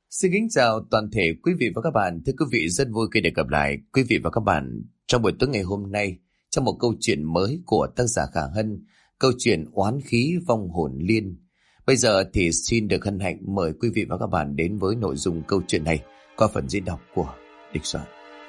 Xin kính chào toàn thể quý vị và các bạn. Thưa quý vị, rất vui khi được gặp lại quý vị và các bạn trong buổi tối ngày hôm nay trong một câu chuyện mới của tác giả Khả Hân, câu chuyện Oán khí vong hồn liên. Bây giờ thì xin được hân hạnh mời quý vị và các bạn đến với nội dung câu chuyện này qua phần diễn đọc của Địch Soạn.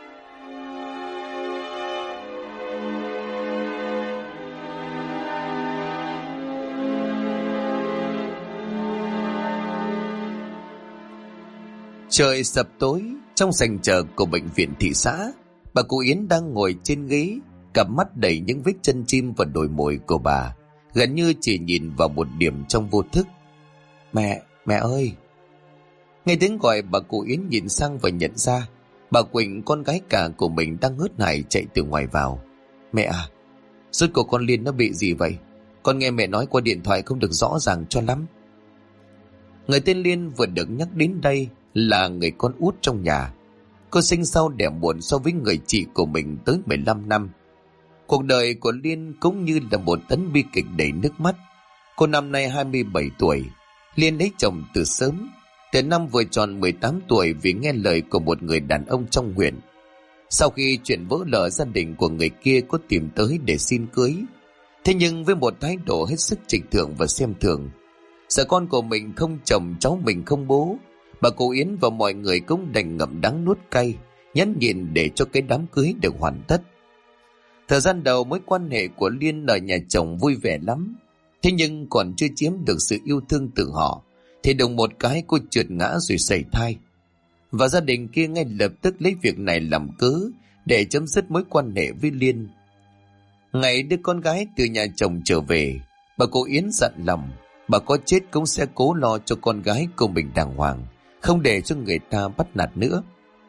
Trời sập tối, trong sảnh chờ của bệnh viện thị xã, bà cụ Yến đang ngồi trên ghế, cặp mắt đầy những vết chân chim và đồi mồi của bà, gần như chỉ nhìn vào một điểm trong vô thức. Mẹ ơi! Nghe tiếng gọi, bà cụ Yến nhìn sang và nhận ra bà Quỳnh, con gái cả của mình, đang hớt hải chạy từ ngoài vào. Mẹ à, rốt cuộc con Liên nó bị gì vậy? Con nghe mẹ nói qua điện thoại không được rõ ràng cho lắm. Người tên Liên vừa được nhắc đến đây là người con út trong nhà. Cô sinh sau đẻ muộn so với người chị của mình tới 15 năm. Cuộc đời của Liên cũng như là một tấn bi kịch đầy nước mắt. Cô năm nay 27 tuổi. Liên lấy chồng từ sớm, từ năm vừa tròn 18 tuổi, vì nghe lời của một người đàn ông trong huyện. Sau khi chuyện vỡ lở, gia đình của người kia có tìm tới để xin cưới. Thế nhưng với một thái độ hết sức trịch thượng và xem thường, sợ con của mình không chồng, cháu mình không bố, bà cụ Yến và mọi người cũng đành ngậm đắng nuốt cay, nhẫn nhịn để cho cái đám cưới được hoàn tất. Thời gian đầu, mối quan hệ của Liên ở nhà chồng vui vẻ lắm. Thế nhưng còn chưa chiếm được sự yêu thương từ họ, thì đùng một cái cô trượt ngã rồi sảy thai. Và gia đình kia ngay lập tức lấy việc này làm cớ để chấm dứt mối quan hệ với Liên. Ngày đưa con gái từ nhà chồng trở về, bà cụ Yến dặn lòng bà có chết cũng sẽ cố lo cho con gái của mình đàng hoàng, không để cho người ta bắt nạt nữa.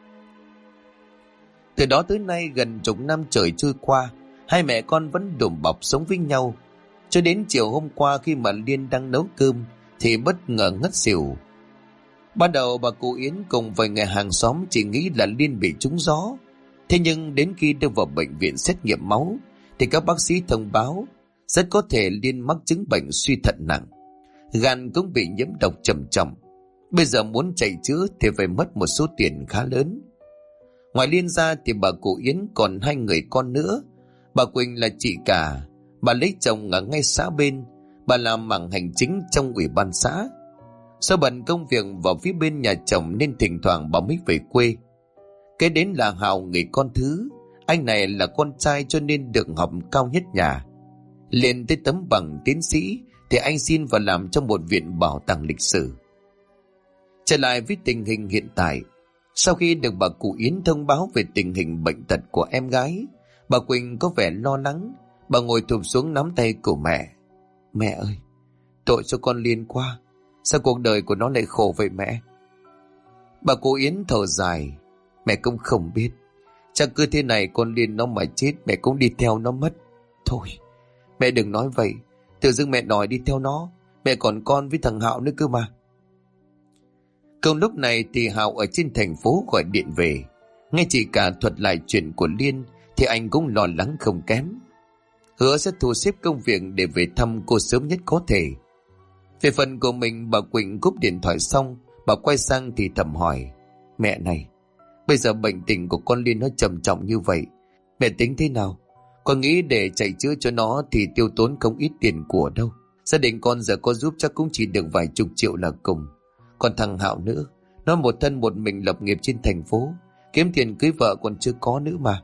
Từ đó tới nay, gần chục năm trời trôi qua, hai mẹ con vẫn đùm bọc sống với nhau. Cho đến chiều hôm qua, khi mà Liên đang nấu cơm thì bất ngờ ngất xỉu. Ban đầu bà cụ Yến cùng vài người hàng xóm chỉ nghĩ là Liên bị trúng gió. Thế nhưng đến khi đưa vào bệnh viện xét nghiệm máu thì các bác sĩ thông báo rất có thể Liên mắc chứng bệnh suy thận nặng, gan cũng bị nhiễm độc trầm trọng. Bây giờ muốn chạy chữa thì phải mất một số tiền khá lớn. Ngoài Liên ra thì bà cụ Yến còn hai người con nữa. Bà Quỳnh là chị cả, bà lấy chồng ở ngay xã bên, bà làm mảng hành chính trong ủy ban xã. Do bận công việc vào phía bên nhà chồng nên thỉnh thoảng bà mới về quê. Kế đến là Hào, người con thứ. Anh này là con trai cho nên được học cao nhất nhà. Lên tới tấm bằng tiến sĩ thì anh xin vào làm trong một viện bảo tàng lịch sử. Trở lại với tình hình hiện tại, sau khi được bà cụ Yến thông báo về tình hình bệnh tật của em gái, bà Quỳnh có vẻ lo lắng. Bà ngồi thụp xuống nắm tay của mẹ. Mẹ ơi, tội cho con Liên quá. Sao cuộc đời của nó lại khổ vậy mẹ? Bà cụ Yến thở dài. Mẹ cũng không biết. Chắc cứ thế này con Liên nó mà chết, mẹ cũng đi theo nó mất. Thôi, mẹ đừng nói vậy. Tự dưng mẹ đòi đi theo nó. Mẹ còn con với thằng Hạo nữa cơ mà. Cùng lúc này thì Hạo ở trên thành phố gọi điện về. Nghe chị cả thuật lại chuyện của Liên thì anh cũng lo lắng không kém. Hứa sẽ thu xếp công việc để về thăm cô sớm nhất có thể. Về phần của mình, bà Quỳnh cúp điện thoại xong, bà quay sang thì thầm hỏi. Mẹ này, bây giờ bệnh tình của con Liên nó trầm trọng như vậy, mẹ tính thế nào? Con nghĩ để chạy chữa cho nó thì tiêu tốn không ít tiền của đâu. Gia đình con giờ có giúp chắc cũng chỉ được vài chục triệu là cùng. Còn thằng Hạo nữa, nó một thân một mình lập nghiệp trên thành phố, kiếm tiền cưới vợ còn chưa có nữa mà.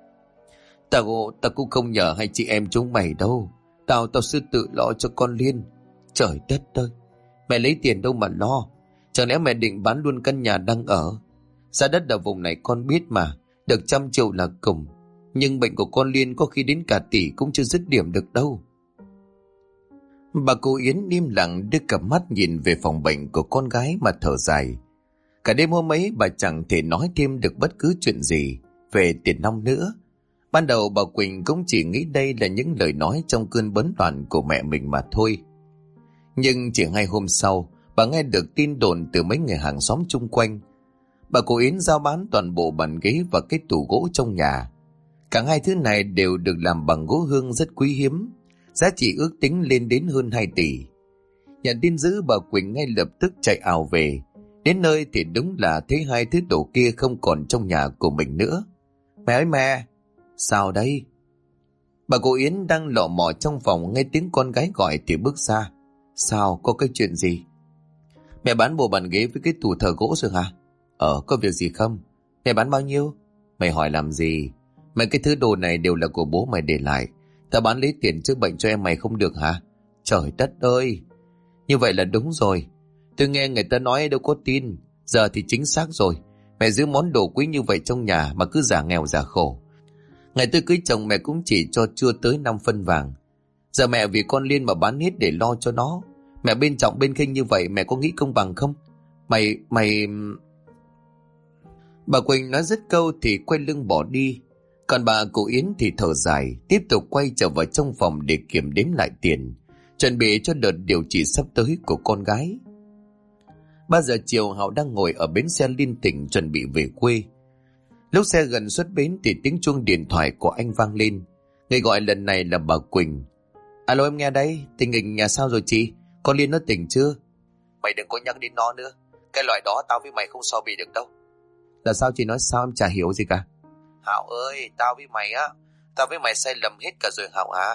Tao cũng không nhờ hai chị em chúng mày đâu. Tao sẽ tự lo cho con Liên. Trời đất ơi, mẹ lấy tiền đâu mà lo? Chẳng lẽ mẹ định bán luôn căn nhà đang ở? Giá đất ở vùng này con biết mà, được 100 triệu là cùng. Nhưng bệnh của con Liên có khi đến cả tỷ cũng chưa dứt điểm được đâu. Bà cụ Yến im lặng đưa cặp mắt nhìn về phòng bệnh của con gái mà thở dài. Cả đêm hôm ấy bà chẳng thể nói thêm được bất cứ chuyện gì về tiền nong nữa. Ban đầu bà Quỳnh cũng chỉ nghĩ đây là những lời nói trong cơn bấn loạn của mẹ mình mà thôi. Nhưng chỉ 2 hôm sau, bà nghe được tin đồn từ mấy người hàng xóm chung quanh. Bà cụ Yến giao bán toàn bộ bàn ghế và cái tủ gỗ trong nhà. Cả hai thứ này đều được làm bằng gỗ hương rất quý hiếm, giá trị ước tính lên đến hơn 2 tỷ. Nhận tin dữ, bà Quỳnh ngay lập tức chạy ào về, Đến nơi thì đúng là thấy hai thứ đồ kia không còn trong nhà của mình nữa. Mẹ ơi mẹ! Sao đây? Bà cụ Yến đang lọ mọ trong phòng, nghe tiếng con gái gọi thì bước ra. Sao, có cái chuyện gì? Mẹ bán bộ bàn ghế với cái tủ thờ gỗ rồi hả? Có việc gì không? Mẹ bán bao nhiêu? Mày hỏi làm gì? Mấy cái thứ đồ này đều là của bố mày để lại. Tao bán lấy tiền chữa bệnh cho em mày không được hả? Trời đất ơi! Như vậy là đúng rồi. Tôi nghe người ta nói đâu có tin. Giờ thì chính xác rồi. Mẹ giữ món đồ quý như vậy trong nhà mà cứ giả nghèo giả khổ. Ngày tôi cưới chồng mẹ cũng chỉ cho chưa tới 5 phân vàng. Giờ mẹ vì con Liên mà bán hết để lo cho nó. Mẹ bên trọng bên khinh như vậy mẹ có nghĩ công bằng không? Mày... Bà Quỳnh nói dứt câu thì quay lưng bỏ đi. Còn bà cụ Yến thì thở dài, tiếp tục quay trở vào trong phòng để kiểm đếm lại tiền, chuẩn bị cho đợt điều trị sắp tới của con gái. 3 giờ chiều Hạo đang ngồi ở bến xe liên tỉnh chuẩn bị về quê. Lúc xe gần xuất bến thì tiếng chuông điện thoại của anh vang lên. Người gọi lần này là bà Quỳnh. Alo, em nghe đây, tình hình nhà sao rồi chị? Con Liên nó tỉnh chưa? Mày đừng có nhắc đến nó nữa. Cái loại đó tao với mày không so bì được đâu. Là sao chị nói sao em chả hiểu gì cả. Hạo ơi, tao với mày sai lầm hết cả rồi Hạo ạ.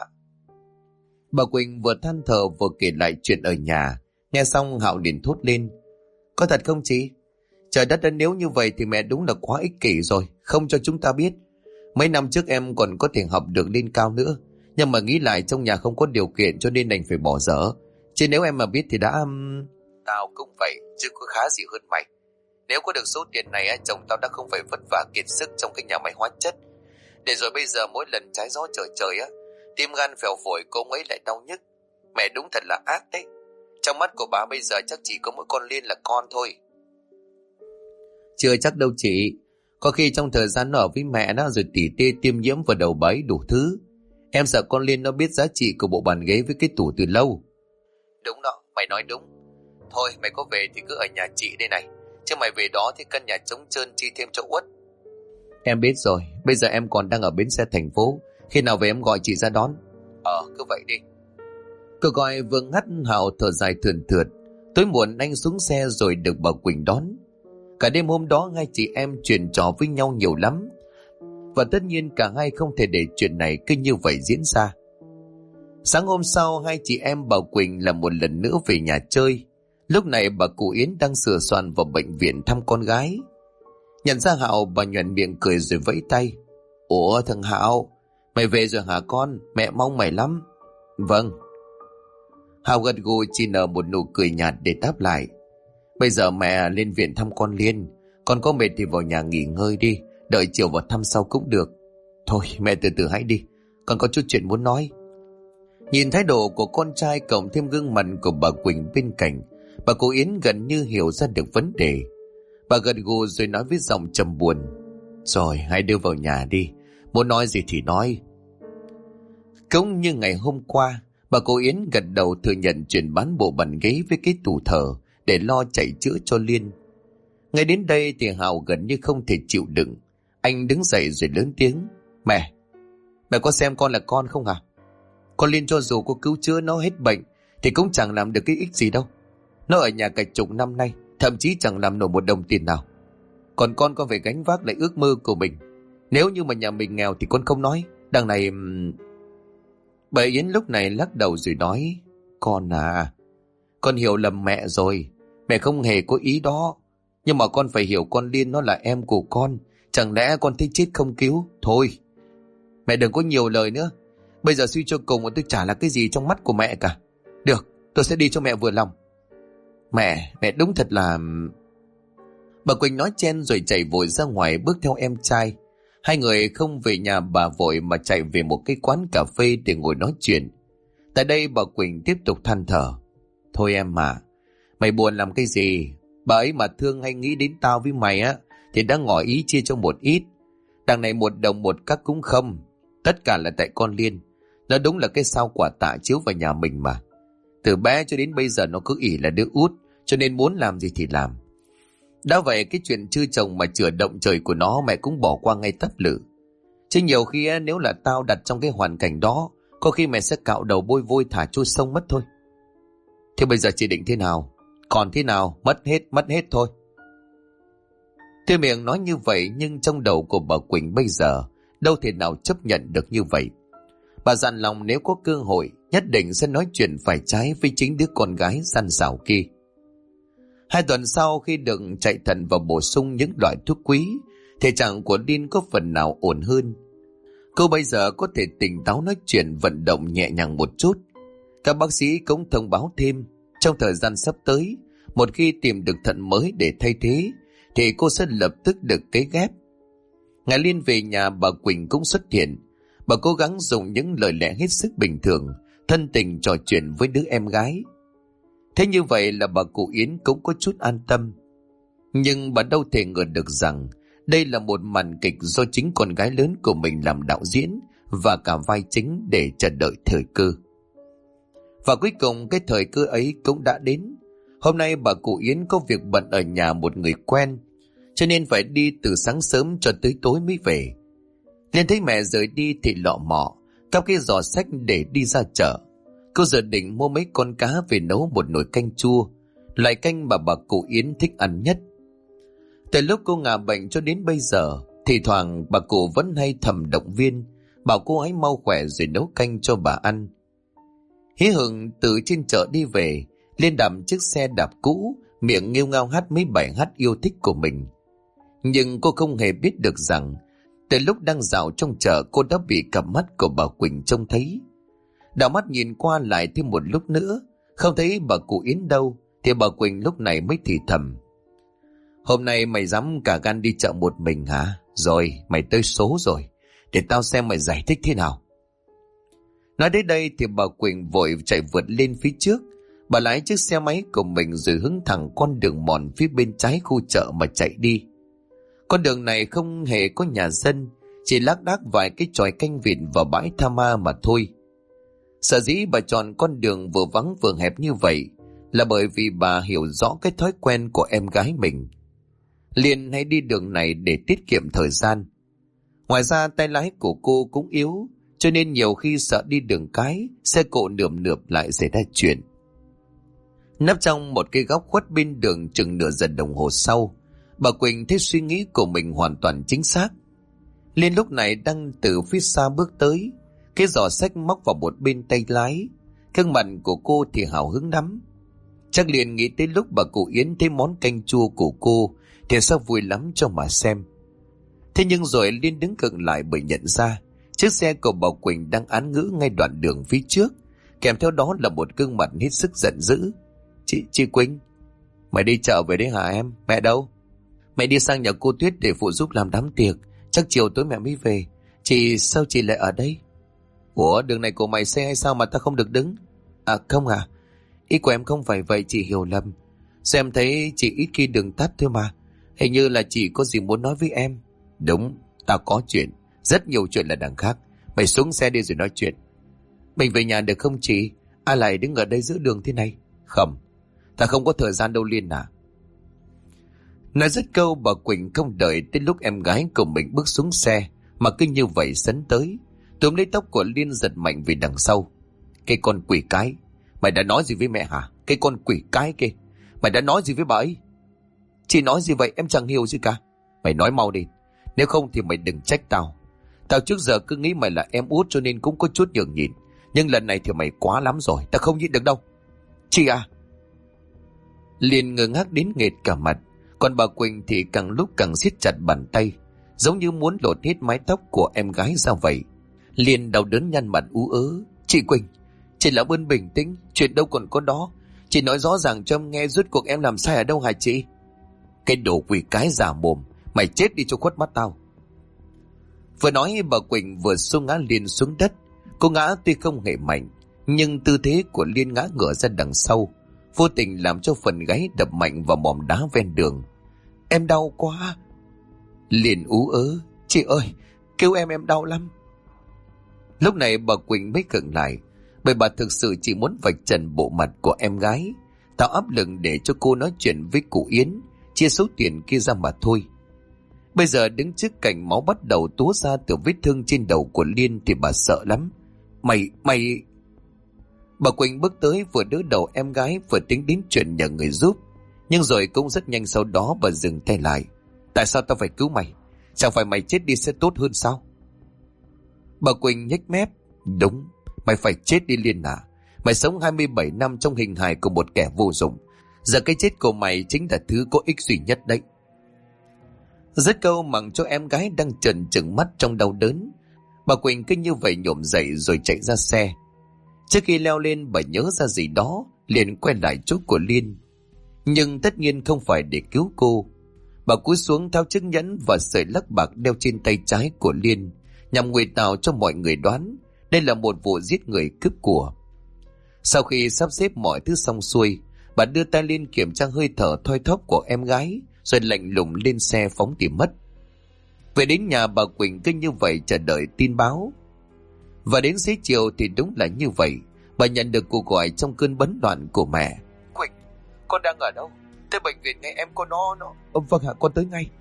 Bà Quỳnh vừa than thở vừa kể lại chuyện ở nhà. Nghe xong Hạo liền thốt lên. Có thật không chị? Trời đất ơi, nếu như vậy thì mẹ đúng là quá ích kỷ rồi, không cho chúng ta biết. Mấy năm trước em còn có thể học được lên cao nữa, nhưng mà nghĩ lại trong nhà không có điều kiện cho nên đành phải bỏ dở. Chứ nếu em mà biết thì đã... Tao cũng vậy, chứ có khá gì hơn mày. Nếu có được số tiền này, chồng tao đã không phải vất vả kiệt sức trong cái nhà máy hóa chất. Để rồi bây giờ mỗi lần trái gió trở trời tim gan phèo phổi cô ấy lại đau nhức. Mẹ đúng thật là ác đấy. Trong mắt của bà bây giờ chắc chỉ có mỗi con Liên là con thôi. Chưa chắc đâu chị. Có khi trong thời gian nó ở với mẹ nó rồi tỉ tê tiêm nhiễm vào đầu bấy đủ thứ. Em sợ con Liên nó biết giá trị của bộ bàn ghế với cái tủ từ lâu. Đúng đó, mày nói đúng. Thôi mày có về thì cứ ở nhà chị đây này. Chứ mày về đó thì căn nhà trống trơn chi thêm cho uất. Em biết rồi, bây giờ em còn đang ở bến xe thành phố. Khi nào về em gọi chị ra đón. Cứ vậy đi. Cuộc gọi vừa ngắt Hạo thở dài thườn thượt. Tối muộn anh xuống xe rồi được bà Quỳnh đón. Cả đêm hôm đó hai chị em chuyện trò với nhau nhiều lắm. Và tất nhiên cả hai không thể để chuyện này cứ như vậy diễn ra. Sáng hôm sau hai chị em bà Quỳnh là một lần nữa về nhà chơi. Lúc này bà cụ Yến đang sửa soạn vào bệnh viện thăm con gái. Nhận ra Hạo, bà nhoẻn miệng cười rồi vẫy tay. Ủa thằng Hạo, mày về rồi hả con? Mẹ mong mày lắm. Vâng. Hạo gật gù chỉ nở một nụ cười nhạt để đáp lại. Bây giờ mẹ lên viện thăm con Liên. Con có mệt thì vào nhà nghỉ ngơi đi. Đợi chiều vào thăm sau cũng được. Thôi mẹ từ từ hãy đi. Con có chút chuyện muốn nói. Nhìn thái độ của con trai cộng thêm gương mặt của bà Quỳnh bên cạnh, bà cụ Yến gần như hiểu ra được vấn đề. Bà gật gù rồi nói với giọng trầm buồn. Rồi hãy đưa vào nhà đi. Muốn nói gì thì nói. Cũng như ngày hôm qua, bà cụ Yến gật đầu thừa nhận chuyện bán bộ bàn ghế với cái tủ thờ để lo chạy chữa cho Liên. Ngay đến đây thì Hạo gần như không thể chịu đựng. Anh đứng dậy rồi lớn tiếng. Mẹ có xem con là con không hả? Con Liên cho dù có cứu chữa nó hết bệnh thì cũng chẳng làm được cái ích gì đâu. Nó ở nhà cả chục năm nay, thậm chí chẳng làm nổi một đồng tiền nào. Còn con phải gánh vác lại ước mơ của mình. Nếu như mà nhà mình nghèo thì con không nói. Đằng này... Bà Yến lúc này lắc đầu rồi nói. Con à, con hiểu lầm mẹ rồi. Mẹ không hề có ý đó. Nhưng mà con phải hiểu con Liên nó là em của con. Chẳng lẽ con thấy chết không cứu? Thôi, mẹ đừng có nhiều lời nữa. Bây giờ suy cho cùng mà tôi chả là cái gì trong mắt của mẹ cả. Được, tôi sẽ đi cho mẹ vừa lòng. Mẹ đúng thật là... Bà Quỳnh nói chen rồi chạy vội ra ngoài bước theo em trai. Hai người không về nhà bà vội mà chạy về một cái quán cà phê để ngồi nói chuyện. Tại đây bà Quỳnh tiếp tục than thở. Thôi em mà, mày buồn làm cái gì? Bà ấy mà thương hay nghĩ đến tao với mày thì đã ngỏ ý chia cho một ít. Đằng này một đồng một cắc cũng không. Tất cả là tại con Liên. Nó đúng là cái sao quả tạ chiếu vào nhà mình mà. Từ bé cho đến bây giờ nó cứ ỷ là đứa út, cho nên muốn làm gì thì làm. Đã vậy cái chuyện chư chồng mà chữa động trời của nó mẹ cũng bỏ qua ngay tấp lự. Chứ nhiều khi nếu là tao đặt trong cái hoàn cảnh đó, có khi mẹ sẽ cạo đầu bôi vôi thả trôi sông mất thôi. Thế bây giờ chị định thế nào? Còn thế nào, mất hết thôi. Tuy miệng nói như vậy nhưng trong đầu của bà Quỳnh bây giờ đâu thể nào chấp nhận được như vậy. Bà dặn lòng nếu có cơ hội nhất định sẽ nói chuyện phải trái với chính đứa con gái săn sảo kia. 2 tuần sau khi được chạy thận và bổ sung những loại thuốc quý, thể trạng của Liên có phần nào ổn hơn. Cô bây giờ có thể tỉnh táo nói chuyện vận động nhẹ nhàng một chút. Các bác sĩ cũng thông báo thêm trong thời gian sắp tới, một khi tìm được thận mới để thay thế thì cô sẽ lập tức được cấy ghép. Ngày Liên về nhà, bà Quỳnh cũng xuất hiện. Bà cố gắng dùng những lời lẽ hết sức bình thường, thân tình trò chuyện với đứa em gái. Thế như vậy là bà cụ Yến cũng có chút an tâm. Nhưng bà đâu thể ngờ được rằng đây là một màn kịch do chính con gái lớn của mình làm đạo diễn và cả vai chính để chờ đợi thời cơ. Và cuối cùng cái thời cơ ấy cũng đã đến. Hôm nay bà cụ Yến có việc bận ở nhà một người quen, cho nên phải đi từ sáng sớm cho tới tối mới về. Liên thấy mẹ rời đi thì lọ mọ cắp cái giỏ xách để đi ra chợ. Cô dự định mua mấy con cá về nấu một nồi canh chua, loại canh mà bà cụ Yến thích ăn nhất. Từ lúc cô ngả bệnh cho đến bây giờ, thì thoảng bà cụ vẫn hay thầm động viên, bảo cô ấy mau khỏe rồi nấu canh cho bà ăn. Hí hửng từ trên chợ đi về, Liên đạp chiếc xe đạp cũ, miệng nghêu ngao hát mấy bài hát yêu thích của mình. Nhưng cô không hề biết được rằng từ lúc đang dạo trong chợ, cô đã bị cặp mắt của bà Quỳnh trông thấy. Đảo mắt nhìn qua lại thêm một lúc nữa, không thấy bà cụ Yến đâu, thì bà Quỳnh lúc này mới thì thầm: "Hôm nay mày dám cả gan đi chợ một mình hả? Rồi, mày tới số rồi, để tao xem mày giải thích thế nào." Nói đến đây thì bà Quỳnh vội chạy vượt lên phía trước. Bà lái chiếc xe máy của mình rồi hướng thẳng con đường mòn phía bên trái khu chợ mà chạy đi. Con đường này không hề có nhà dân, chỉ lác đác vài cái chòi canh vịt và bãi tha ma mà thôi. Sở dĩ bà chọn con đường vừa vắng vừa hẹp như vậy là bởi vì bà hiểu rõ cái thói quen của em gái mình. Liên hay đi đường này để tiết kiệm thời gian. Ngoài ra tay lái của cô cũng yếu, cho nên nhiều khi sợ đi đường cái, xe cộ nườm nượp lại xảy ra chuyện. Nấp trong một cái góc khuất bên đường chừng nửa giờ đồng hồ sau, bà Quỳnh thấy suy nghĩ của mình hoàn toàn chính xác. Liên lúc này đang từ phía xa bước tới, cái giỏ xách móc vào một bên tay lái. Gương mặt của cô thì hào hứng lắm. Chắc liền nghĩ tới lúc bà cụ Yến thấy món canh chua của cô thì sao vui lắm cho mà xem. Thế nhưng rồi Liên đứng khựng lại bởi nhận ra chiếc xe của bà Quỳnh đang án ngữ ngay đoạn đường phía trước, kèm theo đó là một gương mặt hết sức giận dữ. Chị Quỳnh, mày đi chợ về đấy hả em? Mẹ đâu? Mẹ đi sang nhà cô Tuyết để phụ giúp làm đám tiệc, chắc chiều tối mẹ mới về. Sao chị lại ở đây? Ủa, đường này của mày xe hay sao mà ta không được đứng? À không à, ý của em không phải vậy, chị hiểu lầm. Sao em thấy chị ít khi đường tắt thôi mà. Hình như là chị có gì muốn nói với em. Đúng, tao có chuyện, rất nhiều chuyện là đằng khác. Mày xuống xe đi rồi nói chuyện. Mình về nhà được không chị? Ai lại đứng ở đây giữa đường thế này? Không, ta không có thời gian đâu Liên à. Nói dứt câu, bà Quỳnh không đợi tới lúc em gái của mình bước xuống xe mà cứ như vậy sấn tới, túm lấy tóc của Liên giật mạnh về đằng sau. Cái con quỷ cái, mày đã nói gì với mẹ hả? Cái con quỷ cái kia, mày đã nói gì với bà ấy? Chị nói gì vậy, em chẳng hiểu gì cả. Mày nói mau đi, nếu không thì mày đừng trách tao. Tao trước giờ cứ nghĩ mày là em út cho nên cũng có chút nhường nhịn, nhưng lần này thì mày quá lắm rồi, tao không nhịn được đâu. Chị à! Liên ngơ ngác đến nghệt cả mặt, còn bà Quỳnh thì càng lúc càng siết chặt bàn tay, giống như muốn lột hết mái tóc của em gái ra vậy. Liên đau đớn nhăn mặt ú ớ. Chị Quỳnh, chị làm ơn bình tĩnh, chuyện đâu còn có đó. Chị nói rõ ràng cho em nghe rốt cuộc em làm sai ở đâu hả chị? Cái đồ quỷ cái giả mồm, mày chết đi cho khuất mắt tao. Vừa nói bà Quỳnh vừa xô ngã Liên xuống đất. Cô ngã tuy không hề mạnh, nhưng tư thế của Liên ngã ngửa ra đằng sau vô tình làm cho phần gáy đập mạnh vào mỏm đá ven đường. Em đau quá. Liên ú ớ. Chị ơi, kêu em đau lắm. Lúc này bà Quỳnh mới khựng lại, bởi bà thực sự chỉ muốn vạch trần bộ mặt của em gái, tạo áp lực để cho cô nói chuyện với cụ Yến, chia số tiền kia ra mà thôi. Bây giờ đứng trước cảnh máu bắt đầu túa ra từ vết thương trên đầu của Liên thì bà sợ lắm. Mày... Bà Quỳnh bước tới vừa đỡ đầu em gái vừa tính đến chuyện nhờ người giúp. Nhưng rồi cũng rất nhanh sau đó bà dừng tay lại. Tại sao tao phải cứu mày? Chẳng phải mày chết đi sẽ tốt hơn sao? Bà Quỳnh nhếch mép. Đúng, mày phải chết đi Liên à. Mày sống 27 năm trong hình hài của một kẻ vô dụng. Giờ cái chết của mày chính là thứ có ích duy nhất đấy. Dứt câu mặc cho em gái đang trần trừng mắt trong đau đớn, bà Quỳnh cứ như vậy nhổm dậy rồi chạy ra xe. Trước khi leo lên bà nhớ ra gì đó, liền quay lại chỗ của Liên. Nhưng tất nhiên không phải để cứu cô. Bà cúi xuống tháo chiếc nhẫn và sợi lắc bạc đeo trên tay trái của Liên, nhằm ngụy tạo cho mọi người đoán đây là một vụ giết người cướp của. Sau khi sắp xếp mọi thứ xong xuôi, bà đưa tay lên kiểm tra hơi thở thoi thóp của em gái, rồi lạnh lùng lên xe phóng tìm mất. Về đến nhà, bà Quỳnh cứ như vậy chờ đợi tin báo. Và đến xế chiều thì đúng là như vậy, bà nhận được cuộc gọi trong cơn bấn loạn của mẹ. Quỳnh, con đang ở đâu? Tới bệnh viện ngay, em có nó. Vâng ạ, con tới ngay.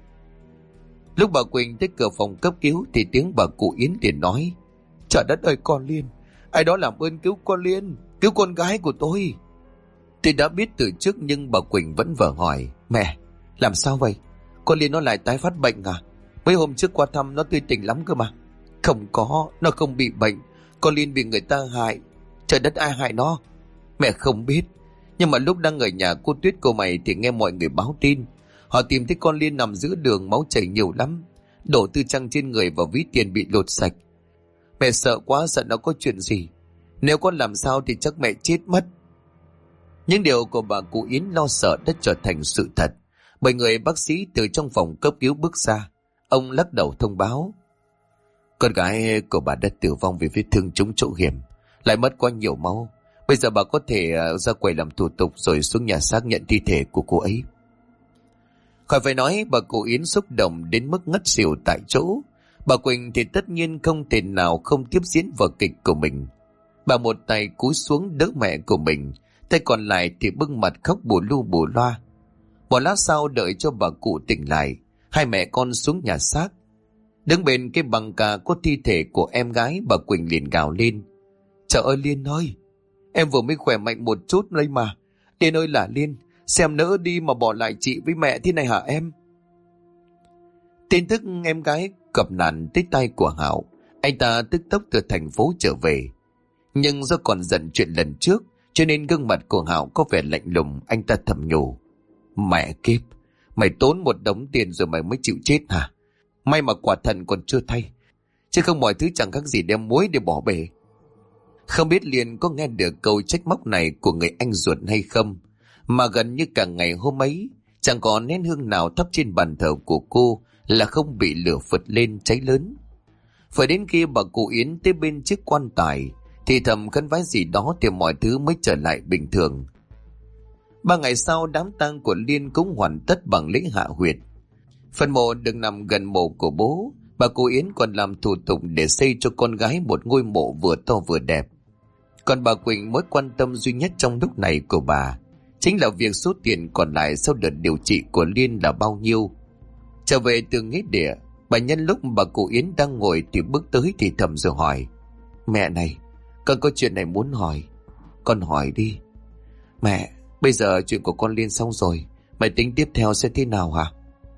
Lúc bà Quỳnh tới cửa phòng cấp cứu thì tiếng bà cụ Yến liền nói: Trời đất ơi con Liên, ai đó làm ơn cứu con Liên, cứu con gái của tôi. Thì đã biết từ trước nhưng bà Quỳnh vẫn vờ hỏi: Mẹ, làm sao vậy? Con Liên nó lại tái phát bệnh à? Mấy hôm trước qua thăm nó tươi tỉnh lắm cơ mà. Không có, nó không bị bệnh. Con Liên bị người ta hại. Trời đất, ai hại nó? Mẹ không biết. Nhưng mà lúc đang ở nhà cô Tuyết cô mày thì nghe mọi người báo tin. Họ tìm thấy con Liên nằm giữa đường, máu chảy nhiều lắm, đổ tư trang trên người và ví tiền bị lột sạch. Mẹ sợ quá, sợ nó có chuyện gì. Nếu con làm sao thì chắc mẹ chết mất. Những điều của bà cụ Yến lo sợ đã trở thành sự thật. Bởi người bác sĩ từ trong phòng cấp cứu bước ra. Ông lắc đầu thông báo: Con gái của bà đã tử vong vì vết thương trúng chỗ hiểm, lại mất quá nhiều máu. Bây giờ bà có thể ra quầy làm thủ tục rồi xuống nhà xác nhận thi thể của cô ấy. Khỏi phải nói, bà cụ Yến xúc động đến mức ngất xỉu tại chỗ. Bà Quỳnh thì tất nhiên không thể nào không tiếp diễn vở kịch của mình. Bà một tay cúi xuống đỡ mẹ của mình, tay còn lại thì bưng mặt khóc bù lu bù loa. Một lát sau, đợi cho bà cụ tỉnh lại, hai mẹ con xuống nhà xác. Đứng bên cái băng ca có thi thể của em gái, bà Quỳnh liền gào lên: Trời ơi Liên ơi, em vừa mới khỏe mạnh một chút đây mà. Liên ơi là Liên, xem nỡ đi mà bỏ lại chị với mẹ thế này hả em? Tin tức em gái gặp nạn tới tay của Hảo, anh ta tức tốc từ thành phố trở về. Nhưng do còn giận chuyện lần trước, cho nên gương mặt của Hảo có vẻ lạnh lùng. Anh ta thầm nhủ: Mẹ kiếp, mày tốn một đống tiền rồi mày mới chịu chết hả? May mà quả thận còn chưa thay, chứ không mọi thứ chẳng khác gì đem muối để bỏ bể. Không biết Liên có nghe được câu trách móc này của người anh ruột hay không, mà gần như cả ngày hôm ấy chẳng có nén hương nào thắp trên bàn thờ của cô là không bị lửa phật lên cháy lớn. Phải đến khi bà cụ Yến tới bên chiếc quan tài thì thầm khấn vái gì đó thì mọi thứ mới trở lại bình thường. 3 ngày sau, đám tang của Liên cũng hoàn tất bằng lễ hạ huyệt. Phần mộ được nằm gần mộ của bố. Bà cụ Yến còn làm thủ tục để xây cho con gái một ngôi mộ vừa to vừa đẹp. Còn bà Quỳnh, mối quan tâm duy nhất trong lúc này của bà chính là việc số tiền còn lại sau đợt điều trị của Liên là bao nhiêu. Trở về từ nghĩa địa, bà nhân lúc bà cụ Yến đang ngồi thì bước tới thì thầm rồi hỏi: Mẹ này, con có chuyện này muốn hỏi. Con hỏi đi. Mẹ, bây giờ chuyện của con Liên xong rồi, mày tính tiếp theo sẽ thế nào hả?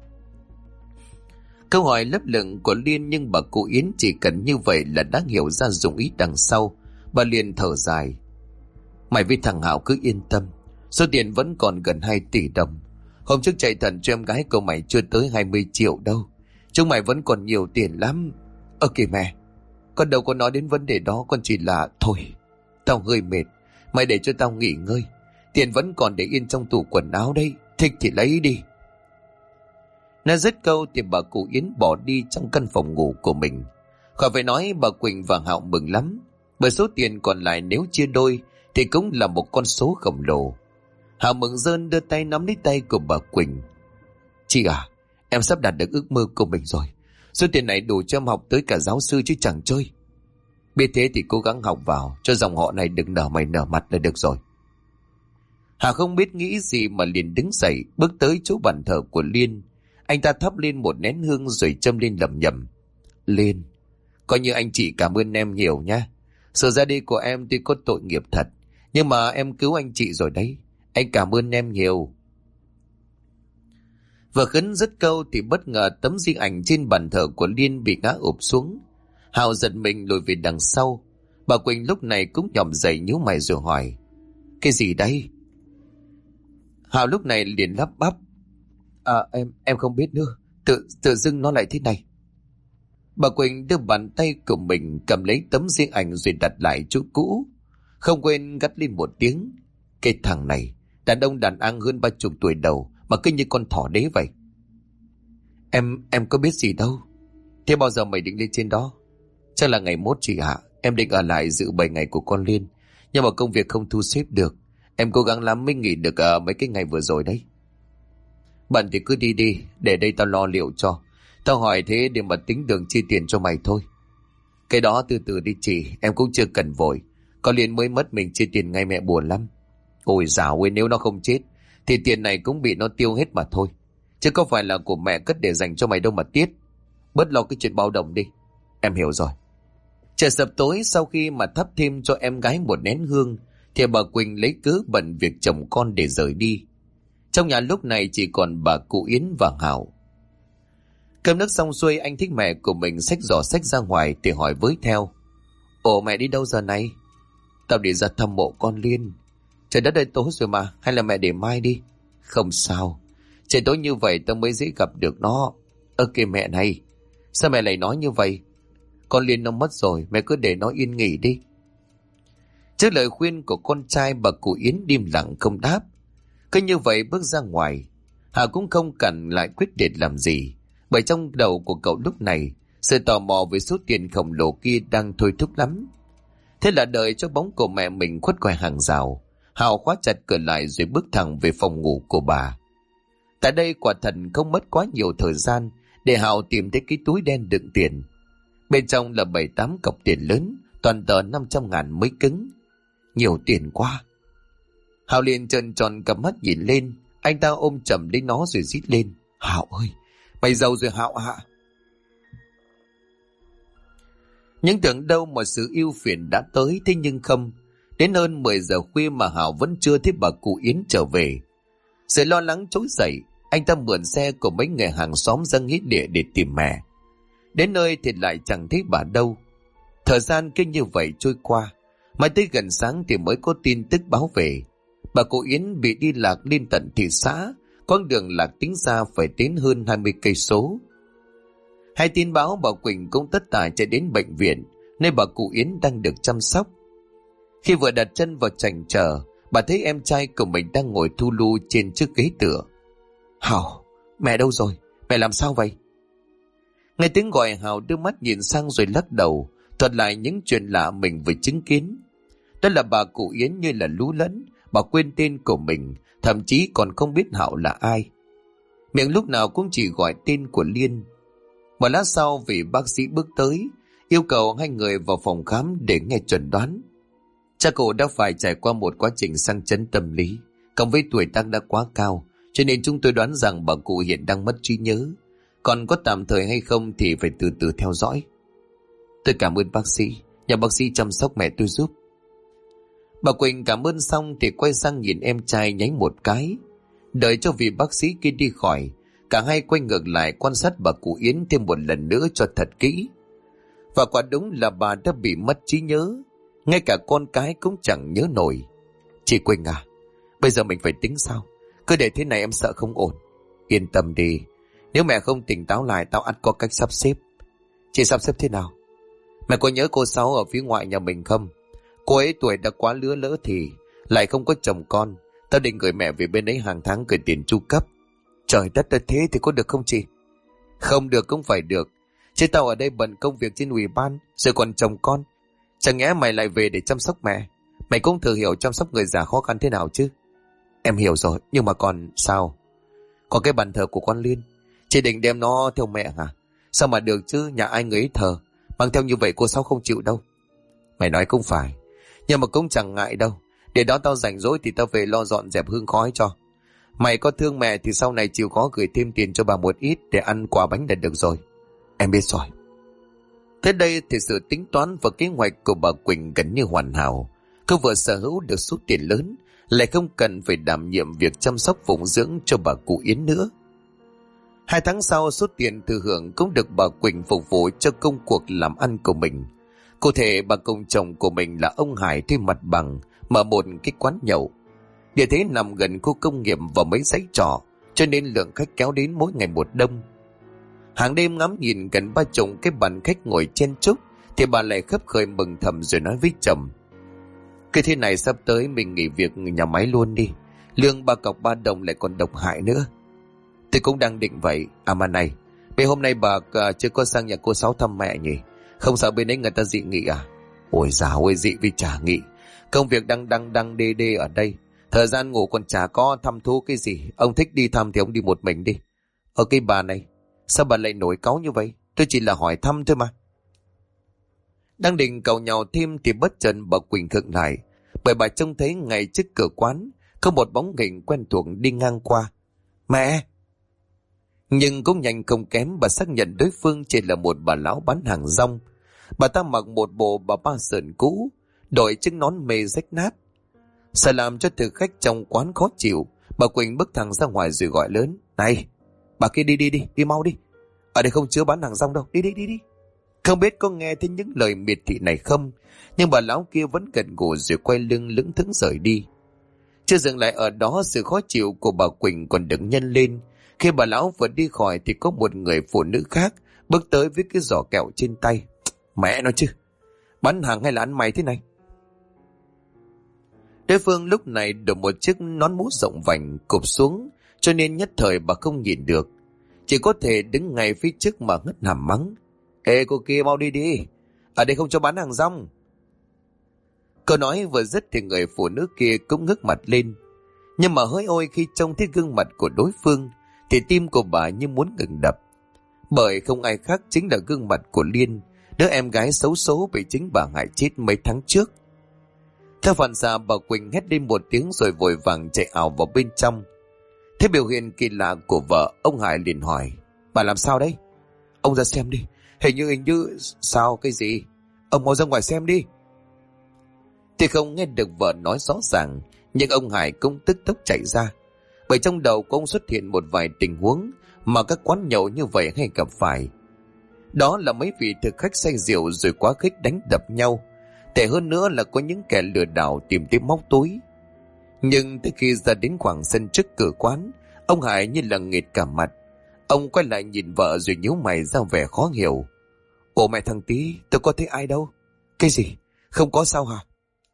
Câu hỏi lấp lửng của Liên, nhưng bà cụ Yến chỉ cần như vậy là đã hiểu ra dụng ý đằng sau. Bà liền thở dài: Mày với thằng Hảo cứ yên tâm, số tiền vẫn còn gần 2 tỷ đồng. Hôm trước chạy thận cho em gái của mày chưa tới 20 triệu đâu. Chúng mày vẫn còn nhiều tiền lắm. Kìa mẹ, con đâu có nói đến vấn đề đó, con chỉ là thôi, tao hơi mệt, mày để cho tao nghỉ ngơi. Tiền vẫn còn để yên trong tủ quần áo đấy, thích thì lấy đi. Nói dứt câu thì bà cụ Yến bỏ đi trong căn phòng ngủ của mình. Khỏi phải nói, bà Quỳnh và Hạo mừng lắm, bởi số tiền còn lại nếu chia đôi thì cũng là một con số khổng lồ. Hạo mừng rơn đưa tay nắm lấy tay của bà Quỳnh: Chị à, em sắp đạt được ước mơ của mình rồi. Số tiền này đủ cho em học tới cả giáo sư chứ chẳng chơi. Biết thế thì cố gắng học vào, cho dòng họ này đừng nở mày nở mặt là được rồi. Hà không biết nghĩ gì mà liền đứng dậy, bước tới chỗ bàn thờ của Liên. Anh ta thắp lên một nén hương rồi châm lên lẩm nhẩm: Liên, coi như anh chị cảm ơn em nhiều nhé. Sự ra đi của em tuy có tội nghiệp thật, Nhưng mà em cứu anh chị rồi đấy. Anh cảm ơn em nhiều. Vừa khấn dứt câu thì bất ngờ tấm di ảnh trên bàn thờ của Liên bị ngã ụp xuống. Hào giật mình lùi về đằng sau. Bà Quỳnh lúc này cũng nhòm dậy nhíu mày rồi hỏi: Cái gì đây? Hào lúc này liền lắp bắp: Em không biết nữa. Tự dưng nó lại thế này. Bà Quỳnh đưa bàn tay của mình cầm lấy tấm di ảnh rồi đặt lại chỗ cũ, không quên gắt lên một tiếng: Cái thằng này, đàn ông đàn ăn hơn 30 tuổi đầu mà cứ như con thỏ đế vậy. Em có biết gì đâu. Thế bao giờ mày định lên trên đó? Chắc là ngày mốt chị ạ. Em định ở lại dự 7 ngày của con Liên, nhưng mà công việc không thu xếp được. Em cố gắng lắm mới nghỉ được mấy cái ngày vừa rồi đấy. Bận thì cứ đi đi, để đây tao lo liệu cho. Tao hỏi thế để mà tính đường chi tiền cho mày thôi. Cái đó từ từ đi chị, em cũng chưa cần vội. Con Liên mới mất mình chia tiền ngay, mẹ buồn lắm. Ôi dào ơi, nếu nó không chết thì tiền này cũng bị nó tiêu hết mà thôi. Chứ có phải là của mẹ cất để dành cho mày đâu mà tiếc. Bớt lo cái chuyện báo đồng đi. Em hiểu rồi. Trời sập tối, sau khi mà thắp thêm cho em gái một nén hương thì bà Quỳnh lấy cớ bận việc chồng con để rời đi. Trong nhà lúc này chỉ còn bà cụ Yến và Hảo. Cơm nước xong xuôi, anh thích mẹ của mình xách giỏ xách ra ngoài thì hỏi với theo: Ồ, mẹ đi đâu giờ này? Tao đi ra thăm mộ con Liên. Trời đất ơi, tối rồi mà, hay là mẹ để mai đi? Không sao, trời tối như vậy tao mới dễ gặp được nó. Kìa mẹ này, sao mẹ lại nói như vậy? Con Liên nó mất rồi, mẹ cứ để nó yên nghỉ đi. Trước lời khuyên của con trai, bà cụ Yến im lặng không đáp. Cứ như vậy bước ra ngoài. Hà cũng không cần lại quyết định làm gì, bởi trong đầu của cậu lúc này sự tò mò về số tiền khổng lồ kia đang thôi thúc lắm. Thế là đợi cho bóng của mẹ mình khuất ngoài hàng rào, Hào khóa chặt cửa lại rồi bước thẳng về phòng ngủ của bà. Tại đây quả thật không mất quá nhiều thời gian để Hào tìm thấy cái túi đen đựng tiền. Bên trong là 7-8 cọc tiền lớn, toàn tờ 500.000 mới cứng. Nhiều tiền quá. Hào liền trợn tròn cặp mắt nhìn lên. Anh ta ôm chầm lấy nó rồi rít lên: Hào ơi, mày giàu rồi Hào ạ. Nhưng tưởng đâu mà sự ưu phiền đã tới, thế nhưng không. Đến hơn 10 giờ khuya mà Hào vẫn chưa thấy bà cụ Yến trở về. Sự lo lắng trỗi dậy, anh ta mượn xe của mấy người hàng xóm ra nghĩa địa để tìm mẹ. Đến nơi thì lại chẳng thấy bà đâu. Thời gian cứ như vậy trôi qua, mãi tới gần sáng thì mới có tin tức báo về. Bà cụ Yến bị đi lạc lên tận thị xã, con đường lạc tính ra phải đến hơn 20 cây số. Hai tin báo, bà Quỳnh cũng tất tả chạy đến bệnh viện, nơi bà cụ Yến đang được chăm sóc. Khi vừa đặt chân vào trành chờ, bà thấy em trai của mình đang ngồi thu lu trên chiếc ghế tựa. Hào, mẹ đâu rồi? Mẹ làm sao vậy? Nghe tiếng gọi, Hào đưa mắt nhìn sang rồi lắc đầu, thuật lại những chuyện lạ mình vừa chứng kiến. Đó là bà cụ Yến như là lú lẫn, bà quên tên của mình, thậm chí còn không biết Hào là ai. Miệng lúc nào cũng chỉ gọi tên của Liên. Một lát sau, vị bác sĩ bước tới, yêu cầu hai người vào phòng khám để nghe chẩn đoán. Cha cụ đã phải trải qua một quá trình sang chấn tâm lý, cộng với tuổi tác đã quá cao, cho nên chúng tôi đoán rằng bà cụ hiện đang mất trí nhớ. Còn có tạm thời hay không thì phải từ từ theo dõi. Tôi cảm ơn bác sĩ, nhờ bác sĩ chăm sóc mẹ tôi giúp. Bà Quỳnh cảm ơn xong thì quay sang nhìn em trai nháy một cái. Đợi cho vị bác sĩ kia đi khỏi, cả hai quay ngược lại quan sát bà cụ Yến thêm một lần nữa cho thật kỹ. Và quả đúng là bà đã bị mất trí nhớ, ngay cả con cái cũng chẳng nhớ nổi. Chị Quỳnh à, bây giờ mình phải tính sao? Cứ để thế này em sợ không ổn. Yên tâm đi, nếu mẹ không tỉnh táo lại tao ắt có cách sắp xếp. Chị sắp xếp thế nào? Mẹ có nhớ cô Sáu ở phía ngoại nhà mình không? Cô ấy tuổi đã quá lứa lỡ thì lại không có chồng con. Tao định gửi mẹ về bên ấy hàng tháng gửi tiền chu cấp. Trời đất ơi, thế thì có được không chị? Không được cũng phải được. Chứ tao ở đây bận công việc trên ủy ban, rồi còn chồng con. Chẳng nhẽ mày lại về để chăm sóc mẹ? Mày cũng thử hiểu chăm sóc người già khó khăn thế nào chứ. Em hiểu rồi, nhưng mà còn sao? Còn cái bàn thờ của con Liên, chị định đem nó theo mẹ hả? Sao mà được chứ, nhà ai người ấy thờ. Mang theo như vậy cô Sáu không chịu đâu. Mày nói cũng phải, nhưng mà cũng chẳng ngại đâu. Để đó tao rảnh rỗi thì tao về lo dọn dẹp hương khói cho. Mày có thương mẹ thì sau này chịu khó gửi thêm tiền cho bà một ít để ăn quà bánh là được rồi. Em biết rồi. Thế đây thì sự tính toán và kế hoạch của bà Quỳnh gần như hoàn hảo. Cô vừa sở hữu được số tiền lớn, lại không cần phải đảm nhiệm việc chăm sóc phụng dưỡng cho bà cụ Yến nữa. 2 tháng sau, số tiền thừa hưởng cũng được bà Quỳnh phục vụ cho công cuộc làm ăn của mình. Cụ thể, bà cùng chồng của mình là ông Hải thuê mặt bằng mở một cái quán nhậu. Địa thế nằm gần khu công nghiệp và mấy dãy trọ, cho nên lượng khách kéo đến mỗi ngày một đông. Hàng đêm ngắm nhìn gần 30 cái bàn khách ngồi chen chúc, thì bà lại khấp khởi mừng thầm rồi nói với chồng: "Cái thế này sắp tới mình nghỉ việc nhà máy luôn đi. Lương 3 cọc 3 đồng lại còn độc hại nữa." Tôi cũng đang định vậy. À mà này, mấy hôm nay bà chưa có sang nhà cô Sáu thăm mẹ nhỉ? Không sợ bên ấy người ta dị nghị à? Ôi dào ơi, dị vì chả nghị. Công việc đang đê đê ở đây. Thời gian ngủ còn chả có thăm thú cái gì. Ông thích đi thăm thì ông đi một mình đi. Ở cái bà này, sao bà lại nổi cáu như vậy? Tôi chỉ là hỏi thăm thôi mà. Đang định càu nhàu thêm thì bất chợt bà Quỳnh khựng lại, bởi bà trông thấy ngay trước cửa quán có một bóng hình quen thuộc đi ngang qua. "Mẹ!" Nhưng cũng nhanh không kém, bà xác nhận đối phương chỉ là một bà lão bán hàng rong. Bà ta mặc một bộ bà ba sườn cũ, đội chiếc nón mê rách nát. Sợ làm cho thực khách trong quán khó chịu, bà Quỳnh bước thẳng ra ngoài rồi gọi lớn: "Này, bà kia đi mau đi. Ở đây không chứa bán hàng rong đâu, đi." Không biết có nghe thấy những lời miệt thị này không, nhưng bà lão kia vẫn gật gù rồi quay lưng lững thững rời đi. Chưa dừng lại ở đó, sự khó chịu của bà Quỳnh còn được nhân lên. Khi bà lão vừa đi khỏi thì có một người phụ nữ khác bước tới với cái giỏ kẹo trên tay. Mẹ nói chứ, bán hàng hay là ăn mày thế này? Đối phương lúc này đội một chiếc nón mũ rộng vành cụp xuống, cho nên nhất thời bà không nhìn được, chỉ có thể đứng ngay phía trước mà ngất hàm mắng: "Ê cô kia, mau đi, ở đây không cho bán hàng rong." Câu nói vừa dứt thì người phụ nữ kia cũng ngước mặt lên, nhưng mà hỡi ôi, khi trông thấy gương mặt của đối phương thì tim của bà như muốn ngừng đập, bởi không ai khác chính là gương mặt của Liên, đứa em gái xấu số bị chính bà hại chết mấy tháng trước. Theo phản xạ, bà Quỳnh hét lên một tiếng rồi vội vàng chạy ảo vào bên trong. Thấy biểu hiện kỳ lạ của vợ, ông Hải liền hỏi: "Bà làm sao đấy?" "Ông ra xem đi, hình như sao? Cái gì? Ông mau ra ngoài xem đi." Thì không nghe được vợ nói rõ ràng, nhưng ông Hải cũng tức tốc chạy ra, bởi trong đầu của ông xuất hiện một vài tình huống mà các quán nhậu như vậy hay gặp phải. Đó là mấy vị thực khách say rượu rồi quá khích đánh đập nhau, tệ hơn nữa là có những kẻ lừa đảo tìm tới móc túi. Nhưng tới khi ra đến khoảng sân trước cửa quán, ông Hải như là nghệt cả mặt. Ông quay lại nhìn vợ rồi nhíu mày ra vẻ khó hiểu: "Ủa mẹ thằng Tí, tôi có thấy ai đâu." "Cái gì? Không có sao hả?"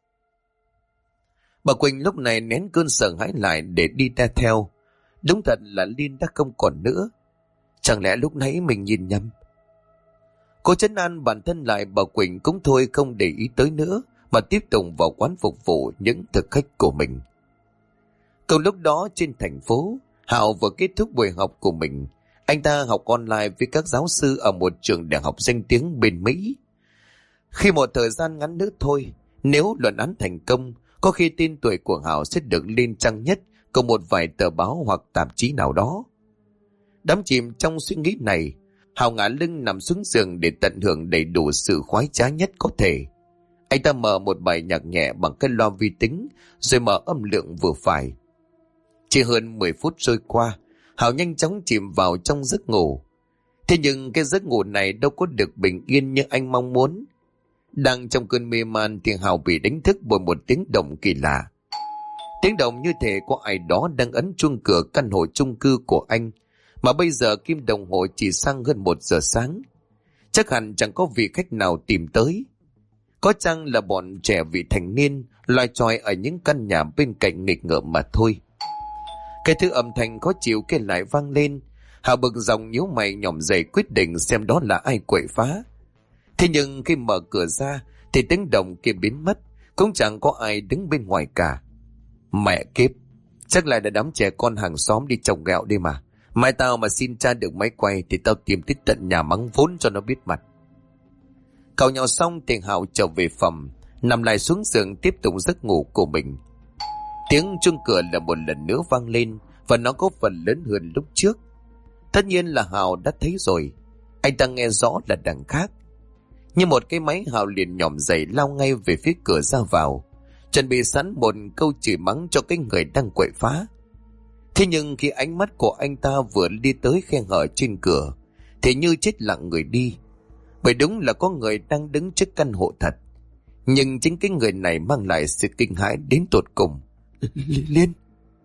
Bà Quỳnh lúc này nén cơn sợ hãi lại để đi ra theo. Đúng thật là Liên đã không còn nữa. Chẳng lẽ lúc nãy mình nhìn nhầm? Cô trấn an bản thân lại, bà Quỳnh cũng thôi không để ý tới nữa, mà tiếp tục vào quán phục vụ những thực khách của mình. Cùng lúc đó trên thành phố, Hào vừa kết thúc buổi học của mình. Anh ta học online với các giáo sư ở một trường đại học danh tiếng bên Mỹ. Khi một thời gian ngắn nữa thôi, nếu luận án thành công, có khi tên tuổi của Hào sẽ được lên trang nhất của một vài tờ báo hoặc tạp chí nào đó. Đắm chìm trong suy nghĩ này, Hào ngả lưng nằm xuống giường để tận hưởng đầy đủ sự khoái trá nhất có thể. Anh ta mở một bài nhạc nhẹ bằng cái loa vi tính, rồi mở âm lượng vừa phải. Chỉ hơn 10 phút trôi qua, Hào nhanh chóng chìm vào trong giấc ngủ. Thế nhưng cái giấc ngủ này đâu có được bình yên như anh mong muốn. Đang trong cơn mê man thì Hào bị đánh thức bởi một tiếng động kỳ lạ. Tiếng động như thể có ai đó đang ấn chuông cửa căn hộ chung cư của anh, mà bây giờ kim đồng hồ chỉ sang hơn 1 giờ sáng. Chắc hẳn chẳng có vị khách nào tìm tới. Có chăng là bọn trẻ vị thành niên loài tròi ở những căn nhà bên cạnh nghịch ngợm mà thôi. Cái thứ âm thanh khó chịu kia lại vang lên. Hào bực dòng nhíu mày nhỏm dậy quyết định xem đó là ai quậy phá. Thế nhưng khi mở cửa ra thì tiếng động kia biến mất, cũng chẳng có ai đứng bên ngoài cả. Mẹ kiếp, chắc lại là đám trẻ con hàng xóm đi trồng gạo đi mà. Mai tao mà xin tra được máy quay thì tao tìm tới tận nhà mắng vốn cho nó biết mặt. Cậu nhậu xong thì Hào trở về phòng, nằm lại xuống giường tiếp tục giấc ngủ của mình. Tiếng chuông cửa là một lần nữa vang lên, và nó có phần lớn hơn lúc trước. Tất nhiên là Hào đã thấy rồi. Anh ta nghe rõ là đằng khác. Như một cái máy, Hào liền nhỏm dậy lao ngay về phía cửa ra vào. chuẩn bị sẵn một câu chửi mắng cho cái người đang quậy phá. Thế nhưng khi ánh mắt của anh ta vừa đi tới khe hở trên cửa thì như chết lặng người đi. Bởi đúng là có người đang đứng trước căn hộ thật, nhưng chính cái người này mang lại sự kinh hãi đến tột cùng. Liên.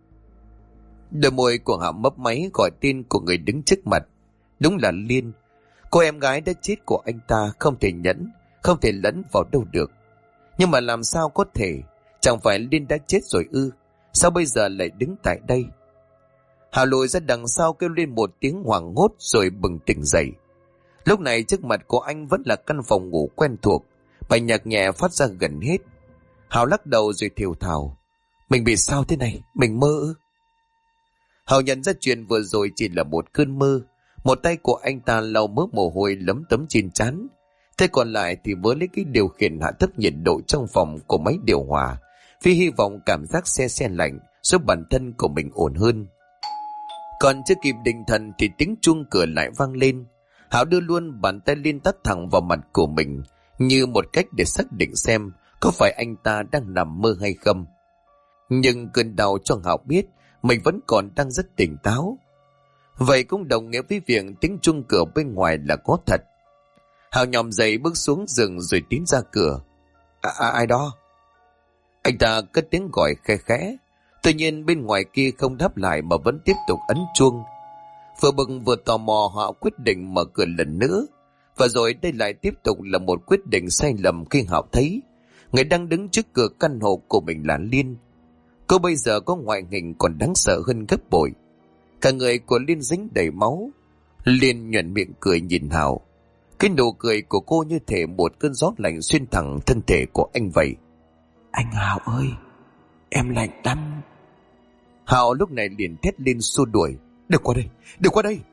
Đôi môi của Hạo mấp máy gọi tên của người đứng trước mặt. Đúng là Liên, cô em gái đã chết của anh ta. Không thể nhẫn, không thể lẫn vào đâu được. Nhưng mà làm sao có thể? Chẳng phải Liên đã chết rồi ư? Sao bây giờ lại đứng tại đây? Hạo lùi ra đằng sau kêu lên một tiếng hoảng hốt rồi bừng tỉnh dậy. Lúc này trước mặt của anh vẫn là căn phòng ngủ quen thuộc, bài nhạc nhẹ phát ra gần hết. Hạo lắc đầu rồi thều thào: mình bị sao thế này? Mình mơ ư? Hạo nhận ra chuyện vừa rồi chỉ là một cơn mơ. Một tay của anh ta lau mớ mồ hôi lấm tấm trên trán, tay còn lại thì vớ lấy cái điều khiển hạ thấp nhiệt độ trong phòng của máy điều hòa, vì hy vọng cảm giác se se lạnh giúp bản thân của mình ổn hơn. Còn chưa kịp định thần thì tiếng chuông cửa lại vang lên. Hạo đưa luôn bàn tay lên tát thẳng vào mặt của mình, như một cách để xác định xem có phải anh ta đang nằm mơ hay không. Nhưng cơn đau cho Hạo biết mình vẫn còn đang rất tỉnh táo. Vậy cũng đồng nghĩa với việc tiếng chuông cửa bên ngoài là có thật. Hạo nhòm dậy bước xuống giường rồi tiến ra cửa. Ai đó? Anh ta cất tiếng gọi khe khẽ. Tuy nhiên bên ngoài kia không đáp lại mà vẫn tiếp tục ấn chuông. Vừa bực vừa tò mò, Hạo quyết định mở cửa lần nữa. Và rồi đây lại tiếp tục là một quyết định sai lầm khi Hạo thấy người đang đứng trước cửa căn hộ của mình là Liên. Cô bây giờ có ngoại hình còn đáng sợ hơn gấp bội. Cả người của Liên dính đầy máu. Liên nhoẻn miệng cười nhìn Hạo. Cái nụ cười của cô như thể một cơn gió lạnh xuyên thẳng thân thể của anh vậy. Anh Hạo ơi, em lạnh lắm. Hạo lúc này liền thét lên xua đuổi. Đừng qua đây, đừng qua đây.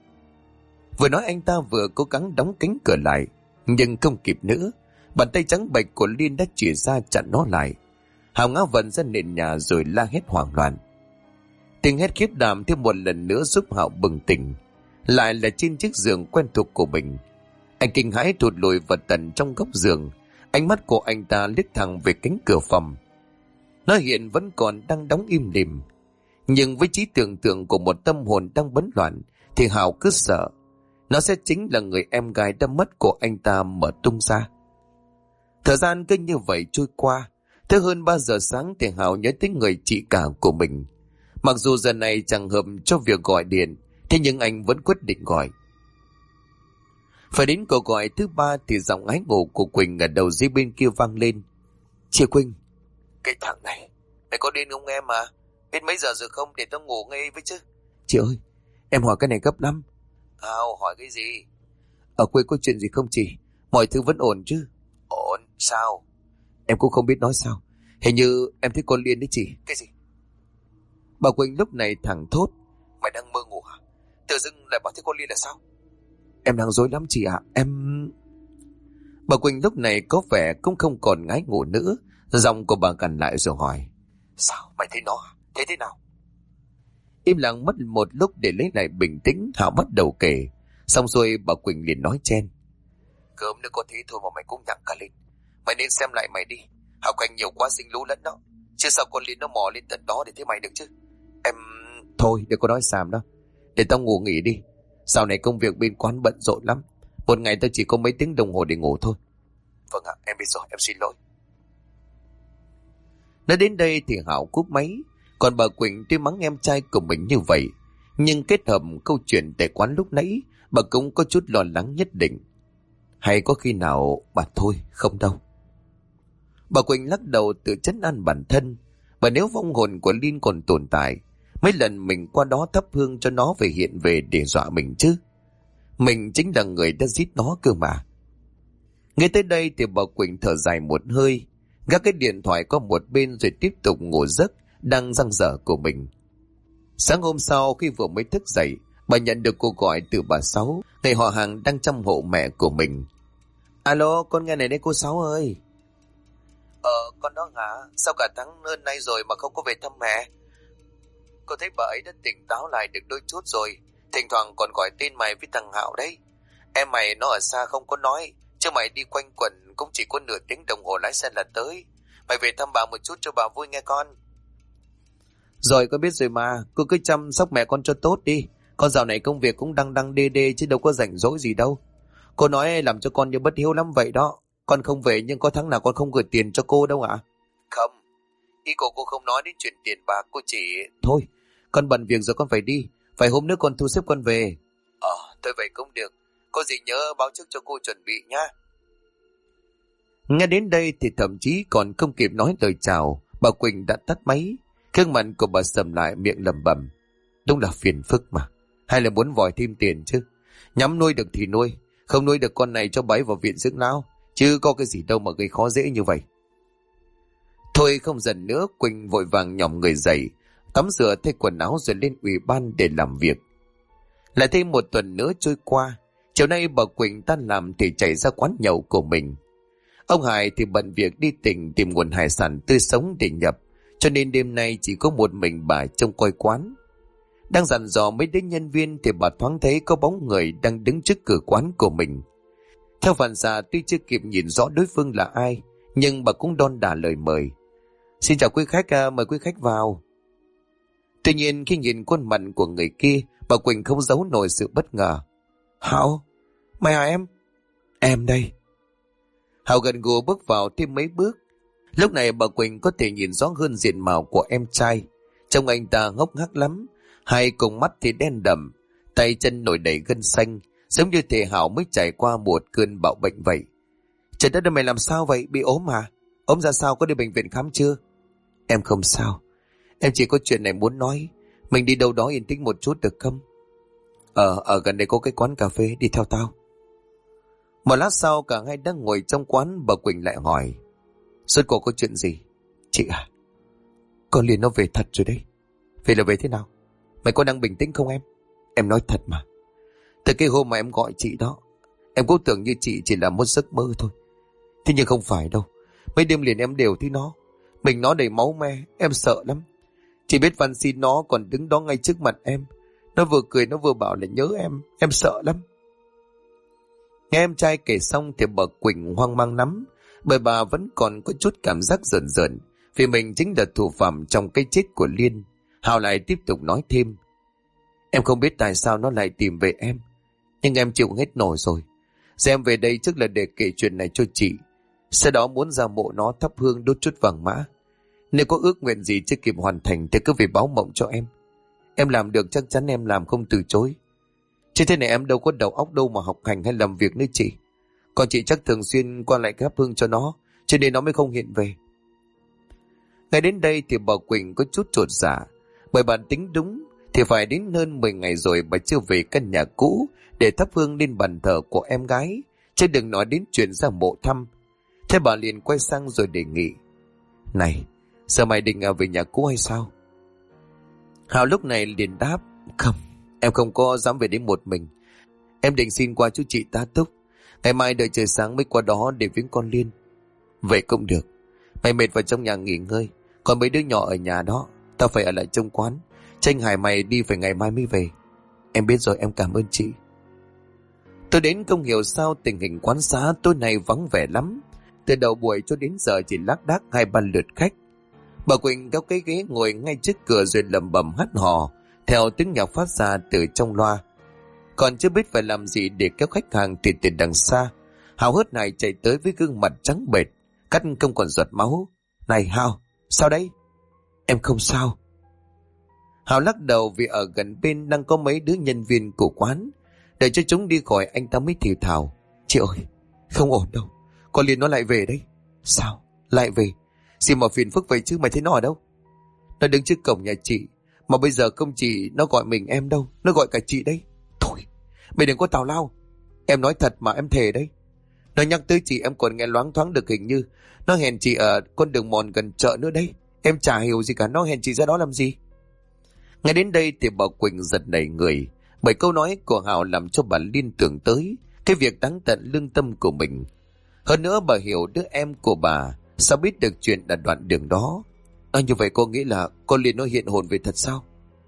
Vừa nói anh ta vừa cố gắng đóng cánh cửa lại, nhưng không kịp nữa. Bàn tay trắng bệch của Liên đã chìa ra chặn nó lại. Hạo ngã vần ra nền nhà rồi la hét hoảng loạn. Tiếng hét khiếp đảm thêm một lần nữa giúp Hạo bừng tỉnh. Lại là trên chiếc giường quen thuộc của mình. Anh kinh hãi thụt lùi vào tận trong góc giường. Ánh mắt của anh ta liếc thẳng về cánh cửa phòng. Nó hiện vẫn còn đang đóng im lìm. Nhưng với trí tưởng tượng của một tâm hồn đang bấn loạn thì Hạo cứ sợ nó sẽ chính là người em gái đã mất của anh ta mở tung ra. Thời gian cứ như vậy trôi qua. Tới hơn 3 giờ sáng thì Hạo nhớ tới người chị cả của mình. Mặc dù giờ này chẳng hợp cho việc gọi điện, thế nhưng anh vẫn quyết định gọi. Phải đến cuộc gọi thứ 3 thì giọng ái ngộ của Quỳnh ở đầu dây bên kia vang lên. Chị Quỳnh. Cái thằng này, mày có điên không em à? Biết mấy giờ rồi không, để tao ngủ ngay với chứ. Chị ơi, em hỏi cái này gấp lắm. Hỏi cái gì? Ở quê có chuyện gì không chị? Mọi thứ vẫn ổn chứ? Ổn, sao? Em cũng không biết nói sao. Hình như em thấy con Liên đấy chị. Cái gì? Bà Quỳnh lúc này thẳng thốt. Mày đang mơ ngủ hả? Tự dưng lại bảo thấy con Liên là sao? Em đang rối lắm chị ạ. Bà Quỳnh lúc này có vẻ cũng không còn ngái ngủ nữa. Giọng của bà gằn lại rồi hỏi. Sao? Mày thấy nó hả? Thế thế nào? Im lặng mất một lúc để lấy lại bình tĩnh, Hạo bắt đầu kể. Xong rồi bà Quỳnh liền nói chen. Cơm nữa có thế thôi mà mày cũng nhặng cả lên. Mày nên xem lại mày đi. Hạo Quỳnh nhiều quá sinh lú lẫn đó. Chứ sao con Liên nó mò lên tận đó để thấy mày được chứ? Em... Thôi đừng có nói xàm đâu. Để tao ngủ nghỉ đi. Sau này công việc bên quán bận rộn lắm. Một ngày tao chỉ có mấy tiếng đồng hồ để ngủ thôi. Vâng ạ, em biết rồi, em xin lỗi. Nói đến đây thì Hạo cúp máy. Còn bà Quỳnh tuy mắng em trai của mình như vậy, nhưng kết hợp câu chuyện tại quán lúc nãy, bà cũng có chút lo lắng nhất định. Hay có khi nào bà thôi, không đâu. Bà Quỳnh lắc đầu tự trấn an bản thân. Và nếu vong hồn của Liên còn tồn tại, mấy lần mình qua đó thắp hương cho nó về hiện về để dọa mình chứ. Mình chính là người đã giết nó cơ mà. Nghe tới đây thì bà Quỳnh thở dài một hơi, gác cái điện thoại qua một bên rồi tiếp tục ngủ giấc đang dang dở của mình. Sáng hôm sau khi vừa mới thức dậy, bà nhận được cuộc gọi từ bà Sáu, người họ hàng đang chăm hộ mẹ của mình. Alo, con nghe này đây cô Sáu ơi. Con đó hả? Sao cả tháng hơn nay rồi mà không có về thăm mẹ? Cô thấy bà ấy đã tỉnh táo lại được đôi chút rồi. Thỉnh thoảng còn gọi tên mày với thằng Hạo đấy. Em mày nó ở xa không có nói, chứ mày đi quanh quẩn cũng chỉ có nửa tiếng đồng hồ lái xe là tới. Mày về thăm bà một chút cho bà vui nghe con. Rồi con biết rồi mà, cô cứ chăm sóc mẹ con cho tốt đi. Con dạo này công việc cũng đăng đê đê chứ đâu có rảnh rỗi gì đâu. Cô nói làm cho con như bất hiếu lắm vậy đó. Con không về nhưng có tháng nào con không gửi tiền cho cô đâu ạ. Không, ý cô không nói đến chuyện tiền bạc, cô chỉ... Thôi, con bận việc rồi con phải đi. Vài hôm nữa con thu xếp con về. Thôi vậy cũng được. Có gì nhớ báo trước cho cô chuẩn bị nhá. Nghe đến đây thì thậm chí còn không kịp nói lời chào, bà Quỳnh đã tắt máy. Gương mặt của bà sầm lại, miệng lẩm bẩm. Đúng là phiền phức mà. Hay là muốn vòi thêm tiền chứ. Nhắm nuôi được thì nuôi, không nuôi được con này cho bấy vào viện dưỡng lão. Chứ có cái gì đâu mà gây khó dễ như vậy. Thôi không dần nữa, Quỳnh vội vàng nhòm người dậy, tắm rửa thay quần áo rồi lên ủy ban để làm việc. Lại thêm một tuần nữa trôi qua. Chiều nay bà Quỳnh tan làm thì chạy ra quán nhậu của mình. Ông Hải thì bận việc đi tỉnh tìm nguồn hải sản tươi sống để nhập, cho nên đêm nay chỉ có một mình bà trông coi quán. Đang dặn dò mấy đứa nhân viên thì bà thoáng thấy có bóng người đang đứng trước cửa quán của mình. Theo phản xạ, tuy chưa kịp nhìn rõ đối phương là ai, nhưng bà cũng đon đả lời mời. Xin chào quý khách, mời quý khách vào. Tuy nhiên khi nhìn khuôn mặt của người kia, bà Quỳnh không giấu nổi sự bất ngờ. Hảo, mày hả em? Em đây. Hảo gần gù bước vào thêm mấy bước. Lúc này bà Quỳnh có thể nhìn rõ hơn diện mạo của em trai. Trông anh ta ngốc nghếch lắm, hai cùng mắt thì đen đậm, tay chân nổi đầy gân xanh, giống như thể Hảo mới trải qua một cơn bạo bệnh vậy. Trời đất ơi, mày làm sao vậy? Bị ốm hả? Ốm ra sao, có đi bệnh viện khám chưa? Em không sao, em chỉ có chuyện này muốn nói. Mình đi đâu đó yên tĩnh một chút được không? Ở gần đây có cái quán cà phê, đi theo tao. Một lát sau cả hai đang ngồi trong quán, bà Quỳnh lại hỏi. Rốt cuộc có chuyện gì? Chị à, con Liên nó về thật rồi đấy. Về là về thế nào? Mày có đang bình tĩnh không em? Em nói thật mà. Từ cái hôm mà em gọi chị đó, em cũng tưởng như chị chỉ là một giấc mơ thôi. Thế nhưng không phải đâu. Mấy đêm liền em đều thấy nó. Mình nó đầy máu me, em sợ lắm. Chỉ biết van xin nó còn đứng đó ngay trước mặt em. Nó vừa cười nó vừa bảo là nhớ em sợ lắm. Nghe em trai kể xong thì bà Quỳnh hoang mang lắm, bởi bà vẫn còn có chút cảm giác rợn rợn vì mình chính là thủ phạm trong cái chết của Liên. Hào lại tiếp tục nói thêm. Em không biết tại sao nó lại tìm về em, nhưng em chịu hết nổi rồi. Giờ em về đây trước là để kể chuyện này cho chị, sau đó muốn ra mộ nó thắp hương đốt chút vàng mã. Nếu có ước nguyện gì chưa kịp hoàn thành thì cứ về báo mộng cho em. Em làm được chắc chắn em làm không từ chối. Chứ thế này em đâu có đầu óc đâu mà học hành hay làm việc nữa chị. Còn chị chắc thường xuyên qua lại thắp hương cho nó, cho nên nó mới không hiện về. Ngay đến đây thì bà Quỳnh có chút chột dạ, bởi bà tính đúng thì phải đến hơn 10 ngày rồi bà chưa về căn nhà cũ để thắp hương lên bàn thờ của em gái, chứ đừng nói đến chuyện ra mộ thăm. Thế bà liền quay sang rồi đề nghị. Này, giờ mày định về nhà cũ hay sao? Hào lúc này liền đáp. Không, em không có dám về đến một mình. Em định xin qua chú chị tá túc, ngày mai đợi trời sáng mới qua đó để viếng con Liên. Vậy cũng được. Mày mệt vào trong nhà nghỉ ngơi, còn mấy đứa nhỏ ở nhà đó, tao phải ở lại trong quán. Tranh Hải mày đi phải ngày mai mới về. Em biết rồi, em cảm ơn chị. Tôi đến không hiểu sao tình hình quán xá tối nay vắng vẻ lắm. Từ đầu buổi cho đến giờ chỉ lác đác 2-3 lượt khách. Bà Quỳnh kéo cái ghế ngồi ngay trước cửa rồi lẩm bẩm hát hò theo tiếng nhạc phát ra từ trong loa. Còn chưa biết phải làm gì để kéo khách hàng thì từ đằng xa, Hào hớt này chạy tới với gương mặt trắng bệch, cắt không còn giọt máu. Này Hào, sao đấy? Em không sao. Hào lắc đầu vì ở gần bên đang có mấy đứa nhân viên của quán. Để cho chúng đi khỏi anh ta mới thì thào. Chị ơi, không ổn đâu, con Liên nó lại về đấy. Sao? Lại về? Gì mà phiền phức vậy chứ, mày thấy nó ở đâu? Nó đứng trước cổng nhà chị, mà bây giờ không chỉ nó gọi mình em đâu, nó gọi cả chị đấy. Thôi, mày đừng có tào lao. Em nói thật mà, em thề đấy. Nó nhắc tới chị em còn nghe loáng thoáng được, hình như nó hẹn chị ở con đường mòn gần chợ nữa đấy. Em chả hiểu gì cả, nó hẹn chị ra đó làm gì? Ngay đến đây thì bà Quỳnh giật nảy người, bởi câu nói của Hào làm cho bà liên tưởng tới cái việc đáng tận lương tâm của mình. Hơn nữa bà hiểu đứa em của bà sao biết được chuyện ở đoạn đường đó. Như vậy cô nghĩ là con Liên nó hiện hồn về thật sao?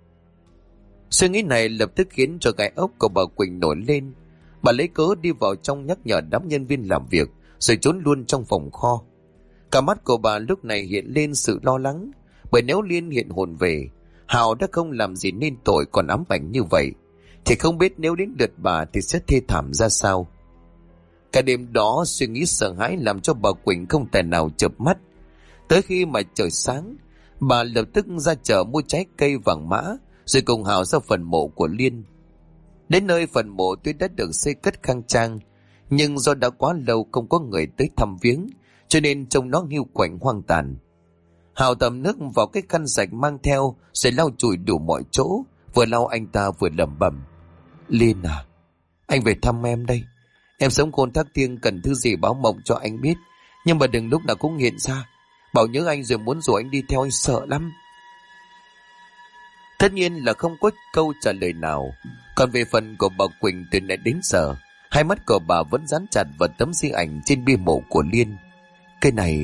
Suy nghĩ này lập tức khiến cho gai ốc của bà Quỳnh nổi lên. Bà lấy cớ đi vào trong nhắc nhở đám nhân viên làm việc, rồi trốn luôn trong phòng kho. Cả mắt của bà lúc này hiện lên sự lo lắng, bởi nếu Liên hiện hồn về, Hào đã không làm gì nên tội còn ám ảnh như vậy, thì không biết nếu đến lượt bà thì sẽ thê thảm ra sao. Cả đêm đó suy nghĩ sợ hãi làm cho bà Quỳnh không thể nào chợp mắt. Tới khi mà trời sáng, bà lập tức ra chợ mua trái cây vàng mã, rồi cùng Hào ra phần mộ của Liên. Đến nơi phần mộ tuy đã được xây cất khang trang, nhưng do đã quá lâu không có người tới thăm viếng, cho nên trông nó hiu quạnh hoang tàn. Hào tầm nước vào cái khăn sạch mang theo, rồi lau chùi đủ mọi chỗ. Vừa lau anh ta vừa lẩm bẩm: Liên à, anh về thăm em đây. Em sống khôn thác thiêng, cần thứ gì báo mộng cho anh biết, nhưng mà đừng lúc nào cũng hiện ra. Bảo nhớ anh rồi muốn rủ anh đi theo, anh sợ lắm. Tất nhiên là không có câu trả lời nào. Còn về phần của bà Quỳnh, từ nãy đến giờ, hai mắt của bà vẫn dán chặt vào tấm di ảnh trên bia mộ của Liên. Cái này...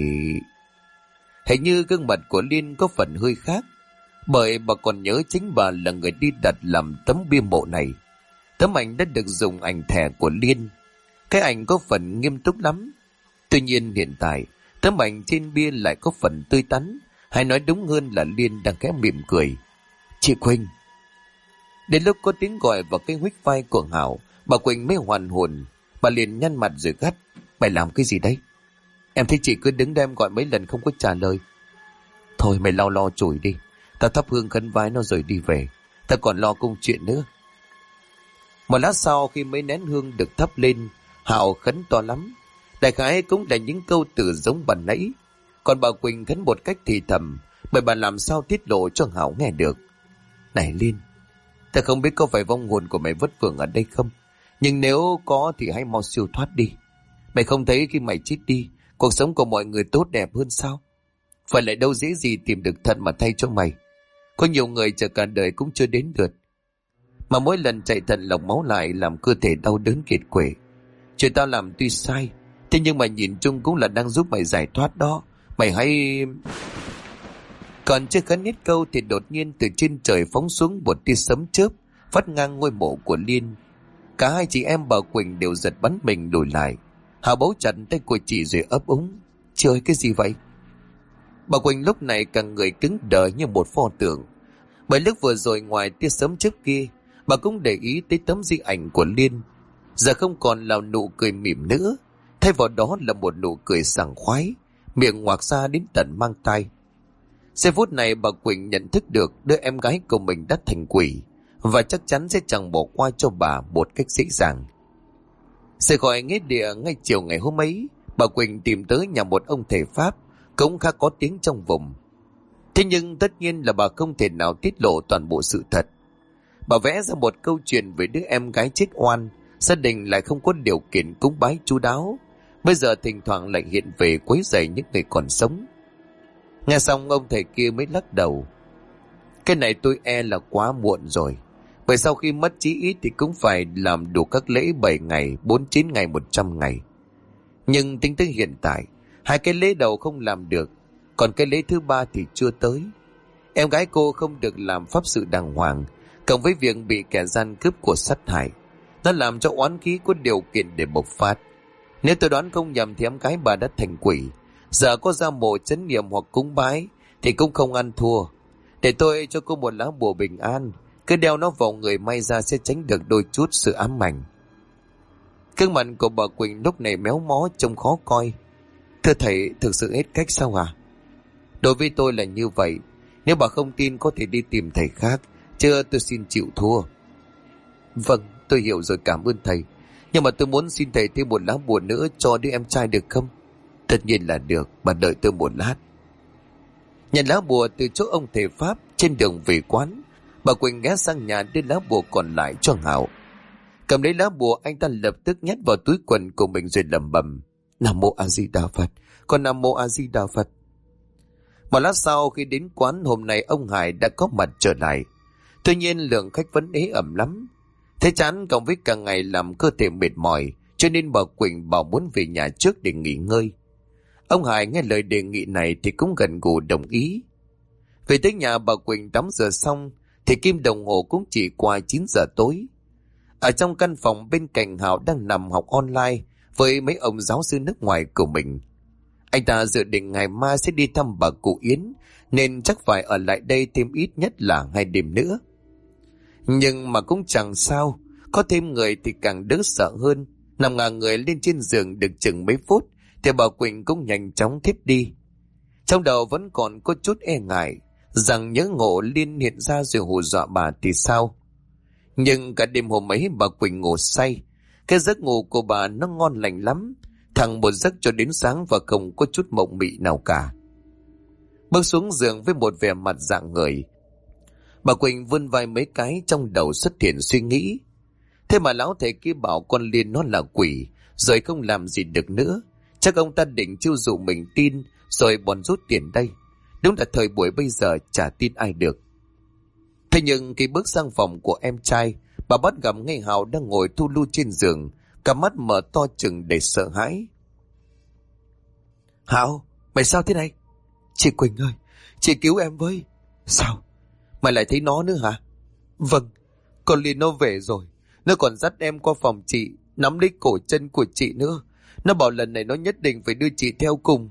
hình như gương mặt của Liên có phần hơi khác, bởi bà còn nhớ chính bà là người đi đặt làm tấm bia mộ này. Tấm ảnh đã được dùng ảnh thẻ của Liên. Cái ảnh có phần nghiêm túc lắm. Tuy nhiên hiện tại, tấm ảnh trên bia lại có phần tươi tắn, hay nói đúng hơn là Liên đang khẽ mỉm cười. Chị Quỳnh. Đến lúc có tiếng gọi vào cái huých vai của Hảo, bà Quỳnh mới hoàn hồn. Bà liền nhăn mặt rồi gắt: Mày làm cái gì đấy? Em thấy chị cứ đứng đây em gọi mấy lần không có trả lời. Thôi mày lau lo chùi đi, tao thắp hương khấn vái nó rồi đi về. Tao còn lo công chuyện nữa. Một lát sau khi mấy nén hương được thắp lên, Hảo khấn to lắm. Đại khái cũng là những câu từ giống ban nãy. Còn bà Quỳnh khấn một cách thì thầm, bởi bà làm sao tiết lộ cho Hảo nghe được. Này Liên, ta không biết có phải vong hồn của mày vất vưởng ở đây không, nhưng nếu có thì hãy mau siêu thoát đi. Mày không thấy khi mày chết đi, cuộc sống của mọi người tốt đẹp hơn sao? Phải lại đâu dễ gì tìm được thận mà thay cho mày. Có nhiều người chờ cả đời cũng chưa đến lượt, mà mỗi lần chạy thận lọc máu lại làm cơ thể đau đớn kiệt quệ. Chuyện tao làm tuy sai, thế nhưng mà nhìn chung cũng là đang giúp mày giải thoát đó. Mày hãy... Còn chưa khấn hết câu thì đột nhiên từ trên trời phóng xuống một tia sấm chớp, phát ngang ngôi mộ của Liên. Cả hai chị em bà Quỳnh đều giật bắn mình lùi lại. Hào bấu chặt tay của chị rồi ấp úng: Trời, cái gì vậy? Bà Quỳnh lúc này cả người cứng đờ như một pho tượng. Bởi lúc vừa rồi ngoài tia sấm chớp kia, bà cũng để ý tới tấm di ảnh của Liên. Giờ không còn là nụ cười mỉm nữa, thay vào đó là một nụ cười sảng khoái, miệng ngoạc ra đến tận mang tai. Giây phút này bà Quỳnh nhận thức được đứa em gái của mình đã thành quỷ, và chắc chắn sẽ chẳng bỏ qua cho bà một cách dễ dàng. Rời khỏi nghĩa địa ngay chiều ngày hôm ấy, bà Quỳnh tìm tới nhà một ông thầy Pháp cũng khá có tiếng trong vùng. Thế nhưng tất nhiên là bà không thể nào tiết lộ toàn bộ sự thật. Bà vẽ ra một câu chuyện về đứa em gái chết oan, gia đình lại không có điều kiện cúng bái chu đáo, bây giờ thỉnh thoảng lại hiện về quấy rầy những người còn sống. Nghe xong ông thầy kia mới lắc đầu: Cái này tôi e là quá muộn rồi, bởi sau khi mất chí ít thì cũng phải làm đủ các lễ 7 ngày, 49 ngày, 100 ngày. Nhưng tính tới hiện tại, 2 cái lễ đầu không làm được, còn cái lễ thứ 3 thì chưa tới. Em gái cô không được làm pháp sự đàng hoàng, cộng với việc bị kẻ gian cướp của sát hại, nó làm cho oán khí có điều kiện để bộc phát. Nếu tôi đoán không nhầm thì em gái bà đã thành quỷ, giờ có ra mộ trấn niệm hoặc cúng bái thì cũng không ăn thua. Để tôi cho cô một lá bùa bình an, cứ đeo nó vào người, may ra sẽ tránh được đôi chút sự ám ảnh. Gương mặt của bà Quỳnh lúc này méo mó trông khó coi. Thưa thầy, thực sự hết cách sao à? Đối với tôi là như vậy, nếu bà không tin có thể đi tìm thầy khác, chứ tôi xin chịu thua. Vâng, tôi hiểu rồi, cảm ơn thầy. Nhưng mà tôi muốn xin thầy thêm một lá bùa nữa cho đứa em trai được không? Tất nhiên là được, bà đợi tôi một lát. Nhận lá bùa từ chỗ ông thầy Pháp, trên đường về quán, bà Quỳnh ghé sang nhà đưa lá bùa còn lại cho Hảo. Cầm lấy lá bùa, anh ta lập tức nhét vào túi quần của mình rồi lẩm bẩm: Nam mô A Di Đà Phật, con Nam mô A Di Đà Phật. Một lát sau khi đến quán, hôm nay ông Hải đã có mặt trở lại. Tuy nhiên lượng khách vẫn ế ẩm lắm. Thế chán cộng với cả ngày làm cơ thể mệt mỏi, cho nên bà Quỳnh bảo muốn về nhà trước để nghỉ ngơi. Ông Hải nghe lời đề nghị này thì cũng gần gù đồng ý. Về tới nhà, bà Quỳnh tắm rửa xong thì kim đồng hồ cũng chỉ qua 9 giờ tối. Ở trong căn phòng bên cạnh, Hảo đang nằm học online với mấy ông giáo sư nước ngoài của mình. Anh ta dự định ngày mai sẽ đi thăm bà cụ Yến, nên chắc phải ở lại đây thêm ít nhất là 2 đêm nữa. Nhưng mà cũng chẳng sao, có thêm người thì càng đỡ sợ hơn. Nằm ngả người lên trên giường được chừng mấy phút thì bà Quỳnh cũng nhanh chóng thiếp đi. Trong đầu vẫn còn có chút e ngại rằng nhớ ngộ Liên hiện ra rồi hù dọa bà thì sao. Nhưng cả đêm hôm ấy bà Quỳnh ngủ say. Cái giấc ngủ của bà nó ngon lành lắm, thẳng một giấc cho đến sáng và không có chút mộng mị nào cả. Bước xuống giường với một vẻ mặt rạng ngời, bà Quỳnh vươn vai mấy cái, trong đầu xuất hiện suy nghĩ. Thế mà lão thầy kia bảo con Liên nó là quỷ, rồi không làm gì được nữa. Chắc ông ta định chiêu dụ mình tin, rồi bòn rút tiền đây. Đúng là thời buổi bây giờ chả tin ai được. Thế nhưng khi bước sang phòng của em trai, bà bắt gặp ngay Hào đang ngồi thu lu trên giường, cả mắt mở to trừng để sợ hãi. Hào, mày sao thế này? Chị Quỳnh ơi, chị cứu em với. Sao? Mày lại thấy nó nữa hả? Vâng, con Liên nó về rồi. Nó còn dắt em qua phòng chị, nắm lấy cổ chân của chị nữa. Nó bảo lần này nó nhất định phải đưa chị theo cùng.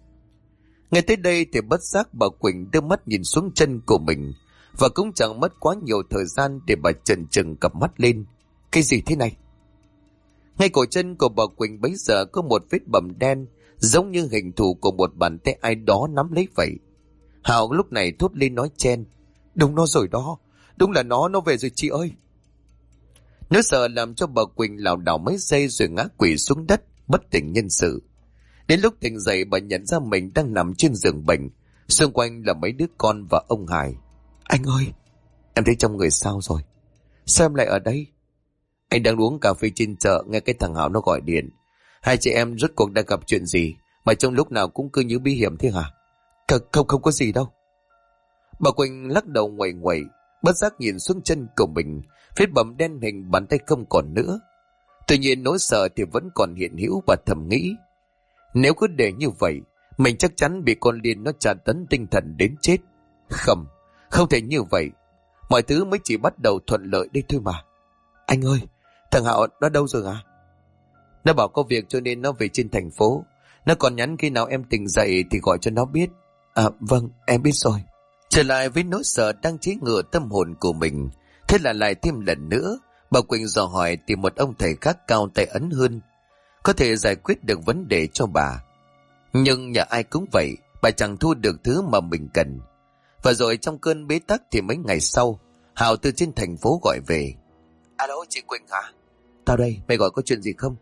Ngay tới đây thì bất giác bà Quỳnh đưa mắt nhìn xuống chân của mình, và cũng chẳng mất quá nhiều thời gian để bà chần chừng cặp mắt lên. Cái gì thế này? Ngay cổ chân của bà Quỳnh bấy giờ có một vết bầm đen, giống như hình thù của một bàn tay ai đó nắm lấy vậy. Hào lúc này thốt lên nói chen. Đúng nó rồi đó, đúng là nó về rồi chị ơi. Nỗi sợ làm cho bà Quỳnh lảo đảo mấy giây rồi ngã quỵ xuống đất, bất tỉnh nhân sự. Đến lúc tỉnh dậy bà nhận ra mình đang nằm trên giường bệnh, xung quanh là mấy đứa con và ông Hải. Anh ơi, em thấy trong người sao rồi? Sao em lại ở đây? Anh đang uống cà phê trên chợ, nghe cái thằng Hảo nó gọi điện. Hai chị em rốt cuộc đã gặp chuyện gì mà trong lúc nào cũng cứ như bí hiểm thế hả? Không có gì đâu. Bà Quỳnh lắc đầu nguậy nguậy, bất giác nhìn xuống chân của mình, vết bầm đen hình bàn tay không còn nữa. Tuy nhiên nỗi sợ thì vẫn còn hiện hữu, và thầm nghĩ, nếu cứ để như vậy, mình chắc chắn bị con Liên nó tra tấn tinh thần đến chết. Không thể như vậy. Mọi thứ mới chỉ bắt đầu thuận lợi đây thôi mà. Anh ơi, thằng Hạo nó đâu rồi hả? Nó bảo có việc cho nên nó về trên thành phố. Nó còn nhắn khi nào em tỉnh dậy thì gọi cho nó biết. À vâng, em biết rồi. Trở lại với nỗi sợ đang chế ngự tâm hồn của mình, thế là lại thêm lần nữa bà Quỳnh dò hỏi tìm một ông thầy khác cao tay ấn hơn, có thể giải quyết được vấn đề cho bà. Nhưng nhà ai cũng vậy, bà chẳng thu được thứ mà mình cần. Và rồi trong cơn bế tắc thì mấy ngày sau, Hào từ trên thành phố gọi về. Alo, chị Quỳnh hả? Tao đây, mày gọi có chuyện gì không?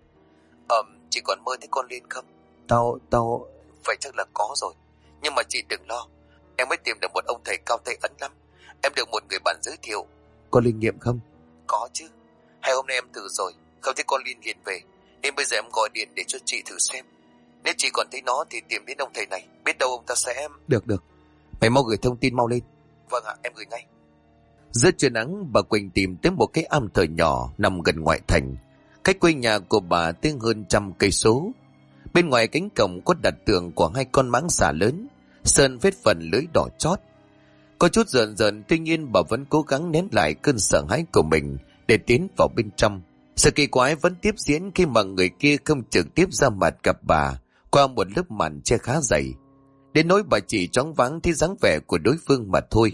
Chị còn mơ thấy con Liên không? Tao... Vậy chắc là có rồi. Nhưng mà chị đừng lo, em mới tìm được một ông thầy cao tay ấn lắm. Em được một người bạn giới thiệu. Có linh nghiệm không? Có chứ. 2 hôm nay em thử rồi, không thấy con Liên hiện về, nên bây giờ em gọi điện để cho chị thử xem. Nếu chị còn thấy nó thì tìm đến ông thầy này, biết đâu ông ta sẽ... Được. Mày mau gửi thông tin mau lên. Vâng ạ, em gửi ngay. Giữa trưa nắng, bà Quỳnh tìm tới một cái am thờ nhỏ nằm gần ngoại thành, cách quê nhà của bà tương hơn 100 cây số. Bên ngoài cánh cổng có đặt tượng của 2 con mãng xà lớn, sơn vết phần lưỡi đỏ chót. Có chút rợn, tuy nhiên bà vẫn cố gắng nén lại cơn sợ hãi của mình để tiến vào bên trong. Sự kỳ quái vẫn tiếp diễn khi mà người kia không trực tiếp ra mặt gặp bà qua một lớp màn che khá dày, đến nỗi bà chỉ choáng váng thấy dáng vẻ của đối phương mà thôi.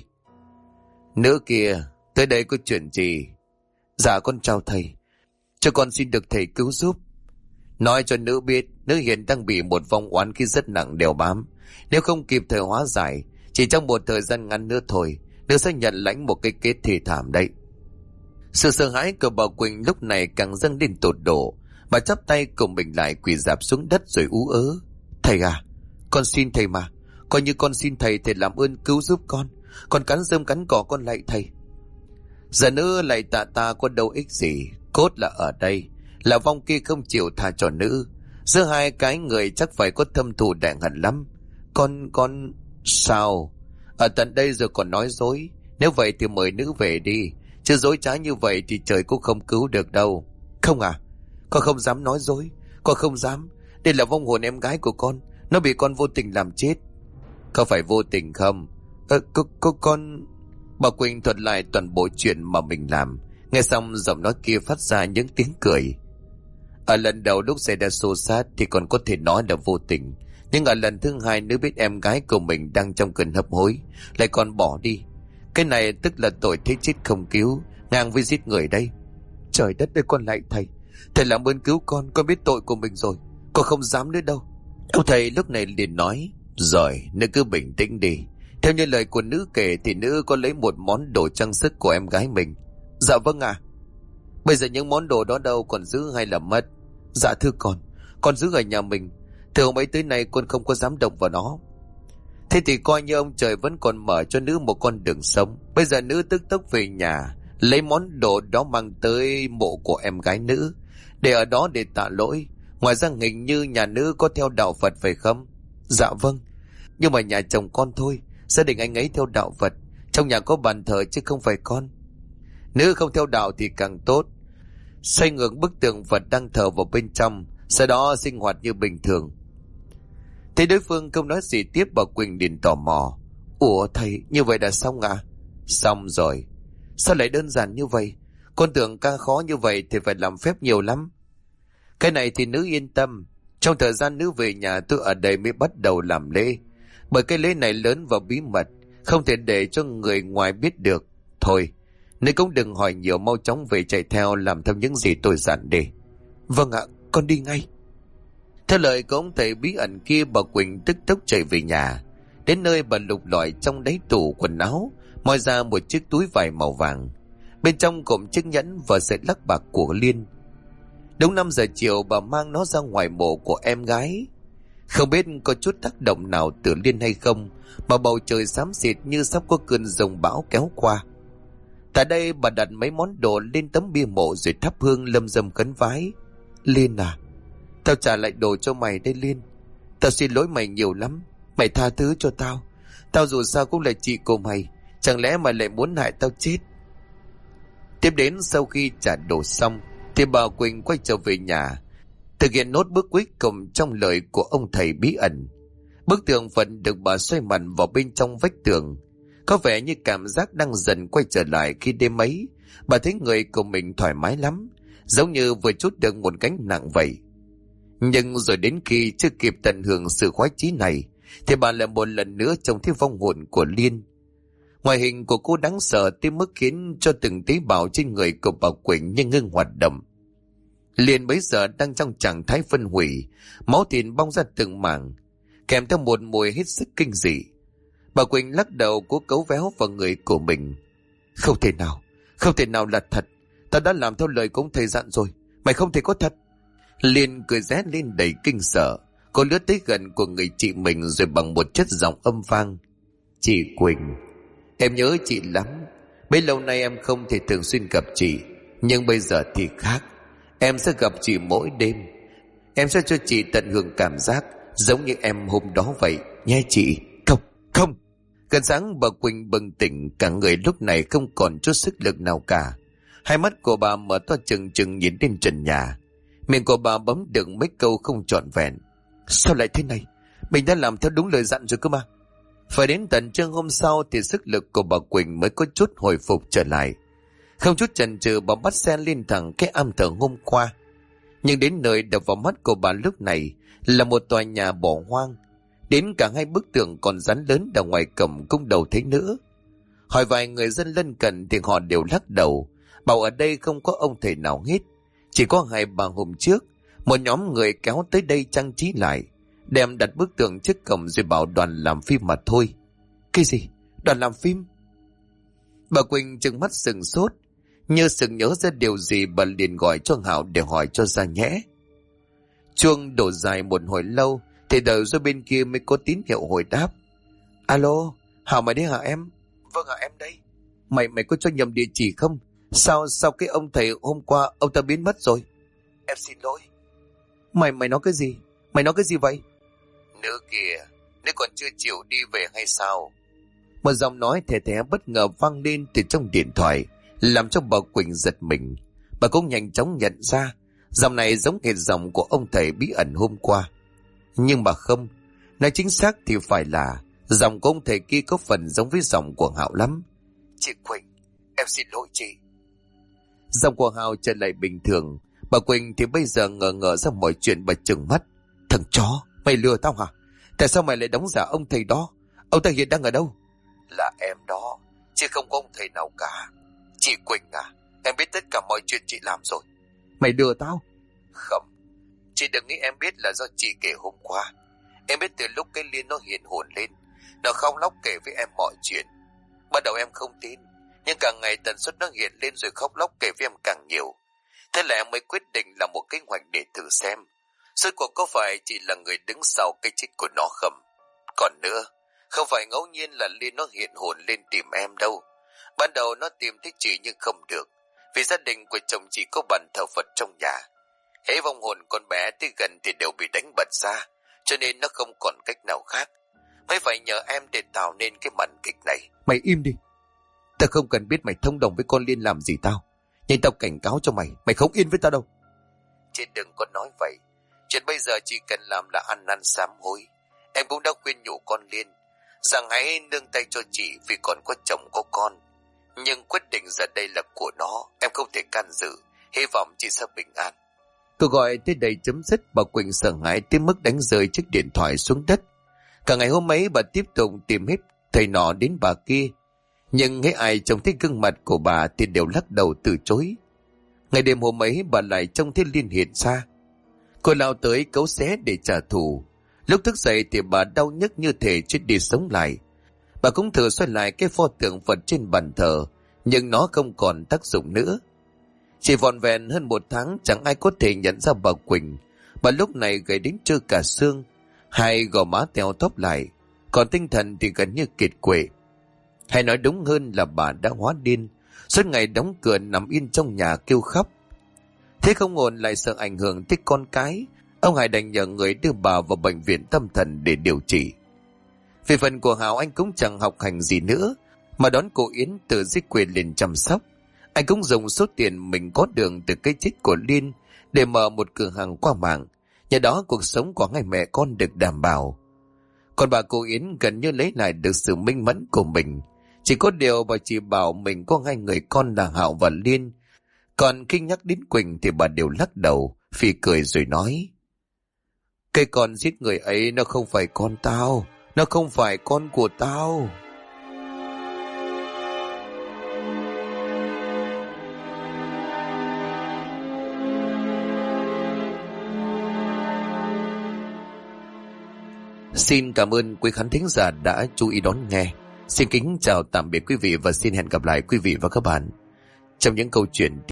Nữ kia, tới đây có chuyện gì? Dạ con chào thầy, cho con xin được thầy cứu giúp. Nói cho nữ biết, nữ hiện đang bị một vong oán khí rất nặng đeo bám. Nếu không kịp thời hóa giải, chỉ trong một thời gian ngắn nữa thôi, nữ sẽ nhận lãnh một cái kết thê thảm đấy. Sự sợ hãi của bà Quỳnh lúc này càng dâng lên tột độ. Bà chắp tay cùng mình lại quỳ rạp xuống đất rồi ú ớ. Thầy à, con xin thầy mà, coi như con xin thầy làm ơn cứu giúp con cắn rơm cắn cỏ con lạy thầy. Giờ nữ lạy tạ ta có đâu ích gì, cốt là ở đây là vong kia không chịu tha cho nữ. Giữa hai cái người chắc phải có thâm thù đại hận lắm. Con sao? Ở tận đây rồi còn nói dối. Nếu vậy thì mời nữ về đi, chứ dối trá như vậy thì trời cũng không cứu được đâu. Không à, con không dám nói dối, con không dám. Đây là vong hồn em gái của con, nó bị con vô tình làm chết. Có phải vô tình không? Con... Bà Quỳnh thuật lại toàn bộ chuyện mà mình làm. Nghe xong giọng nói kia phát ra những tiếng cười. Ở lần đầu lúc xảy ra xô xát thì còn có thể nói là vô tình, Nhưng ở lần thứ hai nữ biết em gái của mình đang trong cơn hấp hối, lại còn bỏ đi. Cái này tức là tội thế chết không cứu, ngang với giết người đây. Trời đất ơi, con lạy thầy, thầy làm ơn cứu con biết tội của mình rồi, con không dám nữa đâu. Ông thầy lúc này liền nói, rồi nữ cứ bình tĩnh đi. Theo như lời của nữ kể thì nữ có lấy một món đồ trang sức của em gái mình. Dạ vâng ạ. Bây giờ những món đồ đó đâu, còn giữ hay là mất? Dạ thưa con giữ ở nhà mình. Từ hôm ấy tới nay con không có dám động vào nó. Thế thì coi như ông trời vẫn còn mở cho nữ một con đường sống. Bây giờ nữ tức tốc về nhà, lấy món đồ đó mang tới mộ của em gái nữ, để ở đó để tạ lỗi. Ngoài ra hình như nhà nữ có theo đạo Phật phải không? Dạ vâng. Nhưng mà nhà chồng con thôi, gia đình anh ấy theo đạo Phật, trong nhà có bàn thờ chứ không phải con. Nữ không theo đạo thì càng tốt. Xoay ngược bức tượng Phật đang thờ vào bên trong, sau đó sinh hoạt như bình thường. Thấy đối phương không nói gì tiếp, bà Quỳnh liền tò mò. Ủa thầy, như vậy đã xong à? Xong rồi. Sao lại đơn giản như vậy? Con tưởng ca khó như vậy thì phải làm phép nhiều lắm. Cái này thì nữ yên tâm. Trong thời gian nữ về nhà tôi ở đây mới bắt đầu làm lễ. Bởi cái lễ này lớn và bí mật, không thể để cho người ngoài biết được. Thôi, nữ cũng đừng hỏi nhiều, mau chóng về chạy theo làm theo những gì tôi dặn đi. Vâng ạ, con đi ngay. Theo lời của ông thầy bí ẩn kia, bà Quỳnh tức tốc chạy về nhà. Đến nơi bà lục lọi trong đáy tủ quần áo, moi ra một chiếc túi vải màu vàng. Bên trong gồm chiếc nhẫn và sợi lắc bạc của Liên. Đúng 5 giờ chiều bà mang nó ra ngoài mộ của em gái. Không biết có chút tác động nào từ Liên hay không, mà bầu trời xám xịt như sắp có cơn giông bão kéo qua. Tại đây bà đặt mấy món đồ lên tấm bia mộ rồi thắp hương lâm dâm khấn vái. Liên à, tao trả lại đồ cho mày đây Liên. Tao xin lỗi mày nhiều lắm, mày tha thứ cho tao. Tao dù sao cũng là chị của mày, chẳng lẽ mày lại muốn hại tao chết? Tiếp đến sau khi trả đồ xong thì bà Quỳnh quay trở về nhà, thực hiện nốt bước cuối cùng trong lời của ông thầy bí ẩn. Bức tượng Phật được bà xoay mặt vào bên trong vách tường. Có vẻ như cảm giác đang dần quay trở lại khi đêm ấy bà thấy người của mình thoải mái lắm, giống như vừa trút được một gánh nặng vậy. Nhưng rồi đến khi chưa kịp tận hưởng sự khoái chí này thì bà lại một lần nữa trông thấy vong hồn của Liên. Ngoại hình của cô đáng sợ tới mức khiến cho từng tế bào trên người của bà Quỳnh như ngưng hoạt động. Liên bấy giờ đang trong trạng thái phân hủy, máu thịt bong ra từng mảng, kèm theo một mùi hết sức kinh dị. Bà Quỳnh lắc đầu, cố cấu véo vào người của mình. Không thể nào là thật. Tao đã làm theo lời của ông thầy dặn rồi, mày không thể có thật. Liên cười ré lên đầy kinh sợ. Cô lướt tới gần của người chị mình rồi bằng một chất giọng âm vang. Chị Quỳnh, em nhớ chị lắm. Bấy lâu nay em không thể thường xuyên gặp chị, nhưng bây giờ thì khác. Em sẽ gặp chị mỗi đêm. Em sẽ cho chị tận hưởng cảm giác giống như em hôm đó vậy, nghe chị. Không. Gần sáng bà Quỳnh bừng tỉnh, cả người lúc này không còn chút sức lực nào cả. Hai mắt của bà mở to trừng trừng nhìn lên trần nhà. Miệng của bà bấm được mấy câu không trọn vẹn. Sao lại thế này? Mình đã làm theo đúng lời dặn rồi cơ mà. Phải đến tận trưa hôm sau thì sức lực của bà Quỳnh mới có chút hồi phục trở lại. Không chút chần chừ bà bắt xe lên thẳng cái am thờ hôm qua. Nhưng đến nơi đập vào mắt của bà lúc này là một tòa nhà bỏ hoang. Đến cả hai bức tượng còn dán lớn ở ngoài cổng cũng đâu thấy nữa. Hỏi vài người dân lân cận thì họ đều lắc đầu, bảo ở đây không có ông thầy nào hết. Chỉ có hai bà hôm trước, một nhóm người kéo tới đây trang trí lại, đem đặt bức tượng trước cổng rồi bảo đoàn làm phim mà thôi. Cái gì? Đoàn làm phim? Bà Quỳnh trừng mắt sừng sốt, như sực nhớ ra điều gì, bà liền gọi cho Hảo để hỏi cho ra nhẽ. Chuông đổ dài một hồi lâu thì đợi rồi bên kia mới có tín hiệu hồi đáp. Alo, Hảo mày đấy hả em? Vâng ạ, em đây. Mày có cho nhầm địa chỉ không? Sao cái ông thầy hôm qua ông ta biến mất rồi? Em xin lỗi. Mày nói cái gì? Mày nói cái gì vậy? Nữ kìa, nữ còn chưa chịu đi về hay sao? Một giọng nói thè thé bất ngờ vang lên từ trong điện thoại, làm cho bà Quỳnh giật mình. Bà cũng nhanh chóng nhận ra giọng này giống hệt giọng của ông thầy bí ẩn hôm qua. Nhưng mà không, nói chính xác thì phải là giọng của ông thầy kia có phần giống với giọng của Hạo lắm. Chị Quỳnh, em xin lỗi chị. Giọng của Hạo trở lại bình thường. Bà Quỳnh thì bây giờ ngờ ra mọi chuyện, bà trừng mắt. Thằng chó, mày lừa tao hả? Tại sao mày lại đóng giả ông thầy đó? Ông ta hiện đang ở đâu? Là em đó, chứ không có ông thầy nào cả. Chị Quỳnh à, em biết tất cả mọi chuyện chị làm rồi. Mày lừa tao? Không, chị đừng nghĩ em biết là do chị kể hôm qua. Em biết từ lúc cái Liên nó hiện hồn lên, nó khóc lóc kể với em mọi chuyện. Ban đầu em không tin, nhưng càng ngày tần suất nó hiện lên rồi khóc lóc kể với em càng nhiều. Thế là em mới quyết định làm một kế hoạch để thử xem rốt cuộc có phải chị là người đứng sau cái chết của nó không. Còn nữa, không phải ngẫu nhiên là Liên nó hiện hồn lên tìm em đâu. Ban đầu nó tìm thấy chị nhưng không được, vì gia đình của chồng chị có bàn thờ Phật trong nhà. Hễ vong hồn con bé tới gần thì đều bị đánh bật ra, cho nên nó không còn cách nào khác, mới phải nhờ em để tạo nên cái màn kịch này. Mày im đi. Tao không cần biết mày thông đồng với con Liên làm gì tao, nhưng tao cảnh cáo cho mày, mày không yên với tao đâu. Chị đừng có nói vậy. Chuyện bây giờ chị cần làm là ăn năn sám hối. Em cũng đã khuyên nhủ con Liên rằng hãy nương tay cho chị vì còn có chồng có con. Nhưng quyết định giờ đây là của nó, em không thể can dự. Hy vọng chị sẽ bình an. Cuộc gọi tới đây chấm dứt. Bà Quỳnh sợ hãi tới mức đánh rơi chiếc điện thoại xuống đất. Cả ngày hôm ấy bà tiếp tục tìm hết thầy nọ đến bà kia, nhưng hễ ai trông thấy gương mặt của bà thì đều lắc đầu từ chối. Ngày đêm hôm ấy bà lại trông thấy Liên hiện ra. Cô lao tới cấu xé để trả thù. Lúc thức dậy thì bà đau nhức như thể chết đi sống lại. Bà cũng thử xoay lại cái pho tượng Phật trên bàn thờ, nhưng nó không còn tác dụng nữa. Chỉ vòn vẹn hơn một tháng chẳng ai có thể nhận ra bà Quỳnh. Bà lúc này gầy đến trơ cả xương, hai gò má teo tóp lại, còn tinh thần thì gần như kiệt quệ. Hay nói đúng hơn là bà đã hóa điên, suốt ngày đóng cửa nằm yên trong nhà kêu khóc. Thế không ổn lại sợ ảnh hưởng tới con cái, ông Hải đành nhờ người đưa bà vào bệnh viện tâm thần để điều trị. Về phần của Hào, anh cũng chẳng học hành gì nữa, mà đón cô Yến từ dưới quê lên chăm sóc. Anh cũng dùng số tiền mình có được từ cái chết của Liên để mở một cửa hàng qua mạng. Nhờ đó cuộc sống của hai mẹ con được đảm bảo. Còn bà cô Yến gần như lấy lại được sự minh mẫn của mình. Chỉ có điều bà chỉ bảo mình có hai người con là Hạo và Liên. Còn khi nhắc đến Quỳnh thì bà đều lắc đầu, phì cười rồi nói: cái con giết người ấy nó không phải con tao, nó không phải con của tao. Xin cảm ơn quý khán thính giả đã chú ý đón nghe. Xin kính chào tạm biệt quý vị và xin hẹn gặp lại quý vị và các bạn trong những câu chuyện